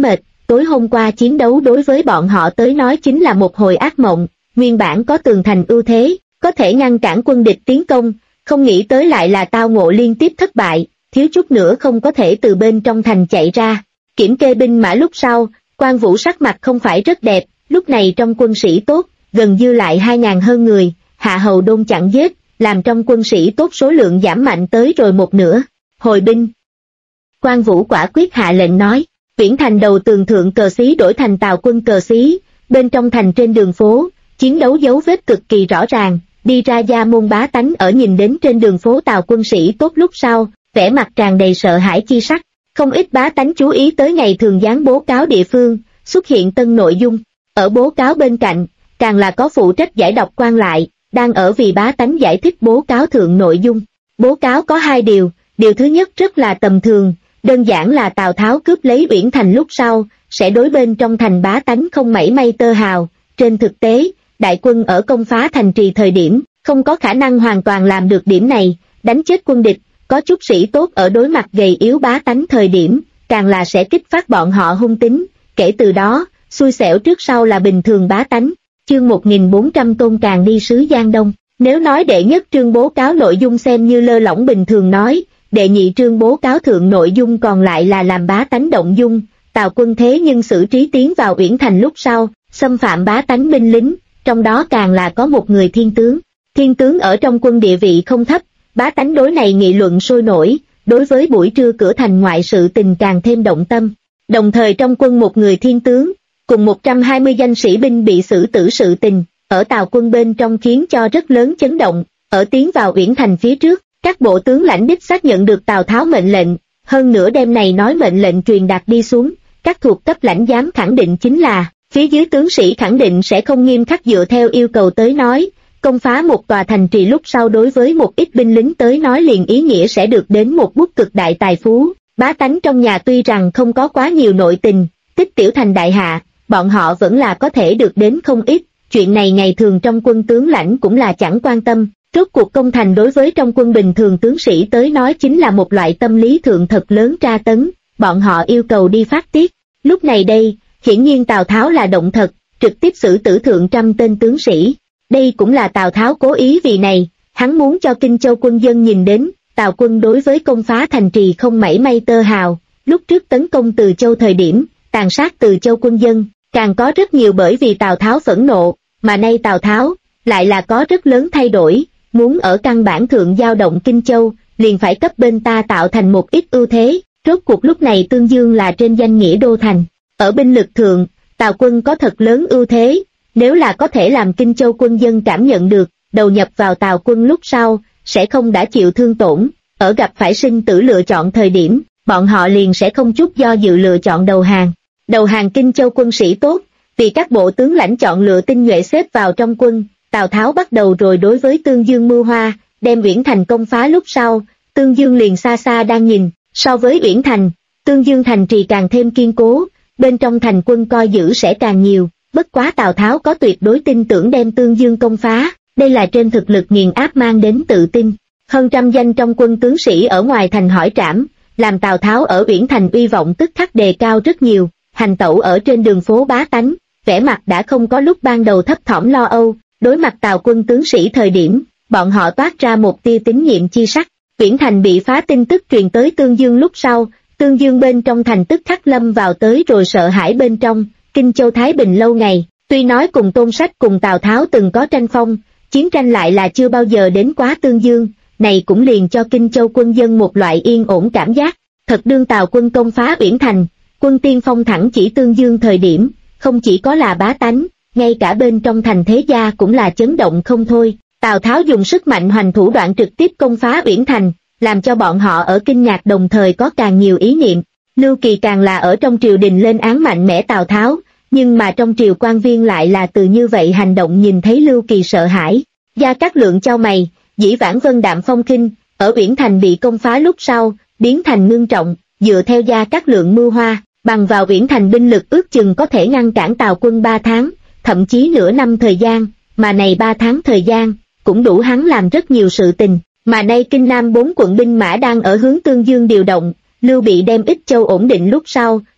tối hôm qua chiến đấu đối với bọn họ tới nói chính là một hồi ác mộng, nguyên bản có tường thành ưu thế, có thể ngăn cản quân địch tiến công, không nghĩ tới lại là tao ngộ liên tiếp thất bại, thiếu chút nữa không có thể từ bên trong thành chạy ra. Kiểm kê binh mã lúc sau, Quan Vũ sắc mặt không phải rất đẹp, lúc này trong quân sĩ tốt, gần dư lại 2.000 hơn người, Hạ Hầu Đôn chặn giết, làm trong quân sĩ tốt số lượng giảm mạnh tới rồi một nửa. Hồi binh. Quan Vũ quả quyết hạ lệnh nói, Viễn thành đầu tường thượng cờ xí đổi thành Tào quân cờ xí, bên trong thành trên đường phố, chiến đấu dấu vết cực kỳ rõ ràng, đi ra gia môn bá tánh ở nhìn đến trên đường phố Tào quân sĩ tốt lúc sau, vẻ mặt tràn đầy sợ hãi chi sắc, không ít bá tánh chú ý tới ngày thường dán bố cáo địa phương, xuất hiện tân nội dung, ở bố cáo bên cạnh, càng là có phụ trách giải đọc quan lại, đang ở vì bá tánh giải thích bố cáo thượng nội dung. Bố cáo có 2 điều, điều thứ nhất rất là tầm thường, đơn giản là Tào Tháo cướp lấy Uyển Thành lúc sau, sẽ đối bên trong thành bá tánh không mảy may tơ hào, trên thực tế, đại quân ở công phá thành trì thời điểm, không có khả năng hoàn toàn làm được điểm này, đánh chết quân địch, có chút sĩ tốt ở đối mặt gầy yếu bá tánh thời điểm, càng là sẽ kích phát bọn họ hung tính, kể từ đó, xui xẻo trước sau là bình thường bá tánh. Chương 1400 Tôn Càng đi sứ Giang Đông. Nếu nói đệ nhất trương bố cáo nội dung xem như lơ lỏng bình thường nói, đệ nhị trương bố cáo thượng nội dung còn lại là làm bá tánh động dung. Tào quân thế nhưng xử trí tiến vào Uyển Thành lúc sau, xâm phạm bá tánh binh lính, trong đó càng là có một người thiên tướng. Thiên tướng ở trong quân địa vị không thấp, bá tánh đối này nghị luận sôi nổi, đối với buổi trưa cửa thành ngoại sự tình càng thêm động tâm. Đồng thời trong quân một người thiên tướng, cùng 120 danh sĩ binh bị xử tử sự tình, ở Tào quân bên trong khiến cho rất lớn chấn động, ở tiến vào Uyển Thành phía trước, các bộ tướng lãnh đích xác nhận được Tào Tháo mệnh lệnh, hơn nữa đêm này nói mệnh lệnh truyền đạt đi xuống, các thuộc cấp lãnh giám khẳng định chính là, phía dưới tướng sĩ khẳng định sẽ không nghiêm khắc dựa theo yêu cầu tới nói, công phá một tòa thành trì lúc sau đối với một ít binh lính tới nói liền ý nghĩa sẽ được đến một bút cực đại tài phú, bá tánh trong nhà tuy rằng không có quá nhiều nội tình, tích tiểu thành đại hạ, bọn họ vẫn là có thể được đến không ít, chuyện này ngày thường trong quân tướng lãnh cũng là chẳng quan tâm, rốt cuộc công thành đối với trong quân bình thường tướng sĩ tới nói chính là một loại tâm lý thượng thật lớn tra tấn, bọn họ yêu cầu đi phát tiết. Lúc này đây, hiển nhiên Tào Tháo là động thật, trực tiếp xử tử thượng trăm tên tướng sĩ. Đây cũng là Tào Tháo cố ý vì này, hắn muốn cho Kinh Châu quân dân nhìn đến, Tào quân đối với công phá thành trì không mảy may tơ hào, lúc trước tấn công Từ Châu thời điểm, tàn sát Từ Châu quân dân, càng có rất nhiều bởi vì Tào Tháo phẫn nộ, mà nay Tào Tháo, lại là có rất lớn thay đổi, muốn ở căn bản thượng giao động Kinh Châu, liền phải cấp bên ta tạo thành một ít ưu thế, rốt cuộc lúc này Tương Dương là trên danh nghĩa đô thành, ở binh lực thượng, Tào quân có thật lớn ưu thế, nếu là có thể làm Kinh Châu quân dân cảm nhận được, đầu nhập vào Tào quân lúc sau, sẽ không đã chịu thương tổn, ở gặp phải sinh tử lựa chọn thời điểm, bọn họ liền sẽ không chút do dự lựa chọn đầu hàng. Đầu hàng Kinh Châu quân sĩ tốt, vì các bộ tướng lãnh chọn lựa tinh nhuệ xếp vào trong quân, Tào Tháo bắt đầu rồi đối với Tương Dương mưu hoa, đem Uyển Thành công phá lúc sau, Tương Dương liền xa xa đang nhìn, so với Uyển Thành, Tương Dương thành trì càng thêm kiên cố, bên trong thành quân coi giữ sẽ càng nhiều, bất quá Tào Tháo có tuyệt đối tin tưởng đem Tương Dương công phá, đây là trên thực lực nghiền áp mang đến tự tin. Hơn trăm danh trong quân tướng sĩ ở ngoài thành hỏi trảm, làm Tào Tháo ở Uyển Thành uy vọng tức khắc đề cao rất nhiều, hành tẩu ở trên đường phố bá tánh, vẻ mặt đã không có lúc ban đầu thấp thỏm lo âu, đối mặt Tào quân tướng sĩ thời điểm, bọn họ toát ra một tia tín nhiệm chi sắc. Uyển Thành bị phá tin tức truyền tới Tương Dương lúc sau, Tương Dương bên trong thành tức khắc lâm vào tới rồi sợ hãi bên trong, Kinh Châu Thái Bình lâu ngày, tuy nói cùng Tôn Sách cùng Tào Tháo từng có tranh phong, chiến tranh lại là chưa bao giờ đến quá Tương Dương, này cũng liền cho Kinh Châu quân dân một loại yên ổn cảm giác. Thật đương Tào quân công phá Uyển Thành, quân tiên phong thẳng chỉ Tương Dương thời điểm, không chỉ có là bá tánh, ngay cả bên trong thành thế gia cũng là chấn động không thôi. Tào Tháo dùng sức mạnh hoành thủ đoạn trực tiếp công phá Uyển Thành, làm cho bọn họ ở kinh ngạc đồng thời có càng nhiều ý niệm. Lưu Kỳ càng là ở trong triều đình lên án mạnh mẽ Tào Tháo, nhưng mà trong triều quan viên lại là từ như vậy hành động nhìn thấy Lưu Kỳ sợ hãi. Gia Cát Lượng chau mày, dĩ vãng vân đạm phong khinh, ở Uyển Thành bị công phá lúc sau, biến thành ngưng trọng, dựa theo Gia Cát Lượng mưu hoa, bằng vào Uyển Thành binh lực ước chừng có thể ngăn cản Tào quân 3 tháng, thậm chí nửa năm thời gian, mà này 3 tháng thời gian, cũng đủ hắn làm rất nhiều sự tình, mà nay Kinh Nam 4 quận binh mã đang ở hướng Tương Dương điều động, Lưu Bị đem Ích Châu ổn định lúc sau,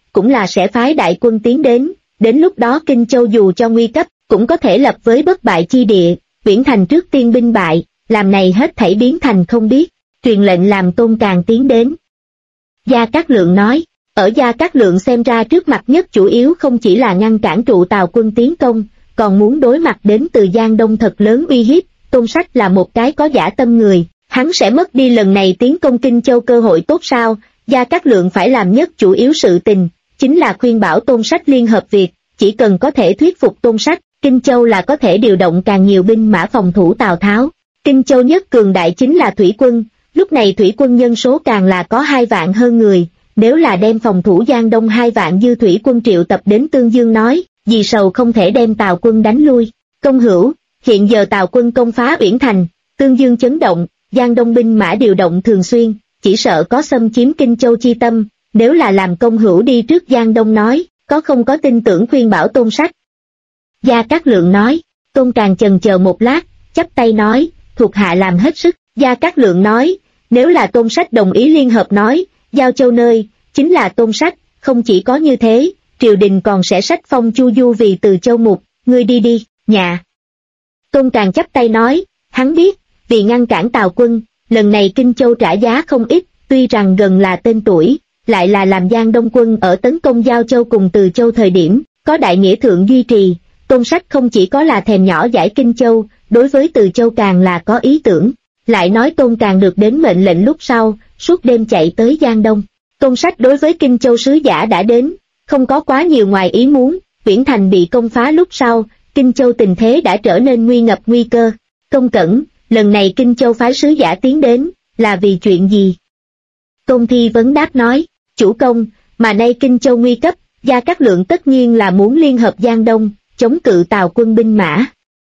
cũng là sẽ phái đại quân tiến đến lúc đó Kinh Châu dù cho nguy cấp, cũng có thể lập với bất bại chi địa, Uyển Thành trước tiên binh bại, làm này hết thảy biến thành không biết, truyền lệnh làm Tôn Càng tiến đến. Gia Cát Lượng nói, ở Gia Cát Lượng xem ra trước mặt nhất chủ yếu không chỉ là ngăn cản trụ Tào quân tiến công, còn muốn đối mặt đến từ Giang Đông thật lớn uy hiếp. Tôn Sách là một cái có dã tâm người, hắn sẽ mất đi lần này tiến công Kinh Châu cơ hội tốt sao? Gia Cát Lượng phải làm nhất chủ yếu sự tình, chính là khuyên bảo Tôn Sách liên hợp việc, chỉ cần có thể thuyết phục Tôn Sách, Kinh Châu là có thể điều động càng nhiều binh mã phòng thủ Tào Tháo. Kinh Châu nhất cường đại chính là thủy quân, lúc này thủy quân nhân số càng là có 2 vạn hơn người, nếu là đem phòng thủ Giang Đông 2 vạn dư thủy quân triệu tập đến Tương Dương nói, vì sầu không thể đem Tào quân đánh lui. Công hữu, hiện giờ Tào quân công phá Uyển Thành, Tương Dương chấn động, Giang Đông binh mã điều động thường xuyên, chỉ sợ có xâm chiếm Kinh Châu chi tâm, nếu là làm công hữu đi trước Giang Đông nói, có không có tin tưởng khuyên bảo Tôn Sách. Gia Cát Lượng nói, Tôn Càng chần chờ một lát, chắp tay nói, thuộc hạ làm hết sức. Gia Cát Lượng nói, nếu là Tôn Sách đồng ý liên hợp nói, Giao Châu nơi, chính là Tôn Sách, không chỉ có như thế, triều đình còn sẽ sách phong Chu Du vì Từ Châu mục, ngươi đi đi, nhà. Tôn Càng chắp tay nói, hắn biết, vì ngăn cản Tào quân, lần này Kinh Châu trả giá không ít, tuy rằng gần là tên tuổi, lại là làm Giang Đông quân ở tấn công Giao Châu cùng Từ Châu thời điểm, có đại nghĩa thượng duy trì, Tôn Sách không chỉ có là thèm nhỏ giải Kinh Châu, đối với Từ Châu càng là có ý tưởng, lại nói Tôn Càng được đến mệnh lệnh lúc sau, suốt đêm chạy tới Giang Đông. Tôn Sách đối với Kinh Châu sứ giả đã đến, không có quá nhiều ngoài ý muốn, Uyển Thành bị công phá lúc sau, Kinh Châu tình thế đã trở nên nguy ngập nguy cơ. Công Cẩn, lần này Kinh Châu phái sứ giả tiến đến, là vì chuyện gì? Tôn Thi vấn đáp nói, chủ công, mà nay Kinh Châu nguy cấp, Gia Cát Lượng tất nhiên là muốn liên hợp Giang Đông, chống cự Tào quân binh mã.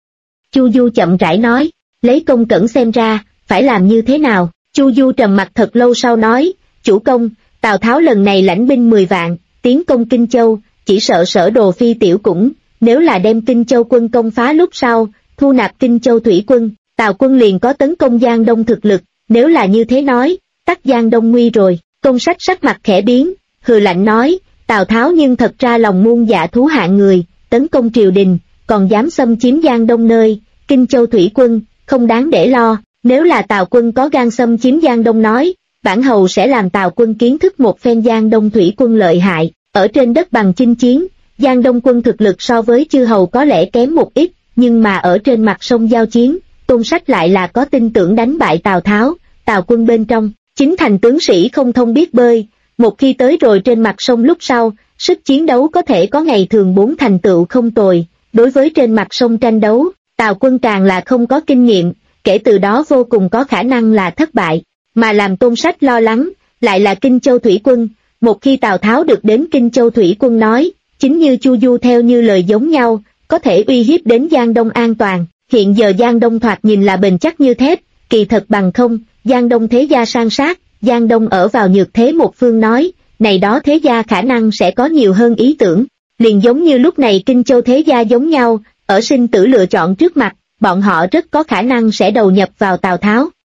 Chu Du chậm rãi nói, lấy Công Cẩn xem ra, phải làm như thế nào? Chu Du trầm mặt thật lâu sau nói, chủ công, Tào Tháo lần này lãnh binh 10 vạn, tiến công Kinh Châu, chỉ sợ Sở Đồ Phi tiểu cũng, nếu là đem Kinh Châu quân công phá lúc sau, thu nạp Kinh Châu thủy quân, Tào quân liền có tấn công Giang Đông thực lực, nếu là như thế nói, tắc Giang Đông nguy rồi. Tôn Sách sắc mặt khẽ biến, hừ lạnh nói, Tào Tháo nhưng thật ra lòng muôn dạ thú hạng người, tấn công triều đình, còn dám xâm chiếm Giang Đông nơi, Kinh Châu thủy quân, không đáng để lo, nếu là Tào quân có gan xâm chiếm Giang Đông nói, bản hầu sẽ làm Tào quân kiến thức một phen Giang Đông thủy quân lợi hại, ở trên đất bằng chinh chiến, Giang Đông quân thực lực so với chư hầu có lẽ kém một ít, nhưng mà ở trên mặt sông giao chiến, Tôn Sách lại là có tin tưởng đánh bại Tào Tháo, Tào quân bên trong, chính thành tướng sĩ không thông biết bơi, một khi tới rồi trên mặt sông lúc sau, sức chiến đấu có thể có ngày thường 4 thành tựu không tồi, đối với trên mặt sông tranh đấu, Tào quân càng là không có kinh nghiệm, kể từ đó vô cùng có khả năng là thất bại, mà làm Tôn Sách lo lắng, lại là Kinh Châu thủy quân, một khi Tào Tháo được đến Kinh Châu thủy quân nói, chính như Chu Du theo như lời giống nhau, có thể uy hiếp đến Giang Đông an toàn, hiện giờ Giang Đông thoạt nhìn là bền chắc như thép, kỳ thật bằng không, Giang Đông thế gia san sát, Giang Đông ở vào nhược thế một phương nói, này đó thế gia khả năng sẽ có nhiều hơn ý tưởng, liền giống như lúc này Kinh Châu thế gia giống nhau, ở sinh tử lựa chọn trước mặt, bọn họ rất có khả năng sẽ đầu nhập vào Tào Tháo.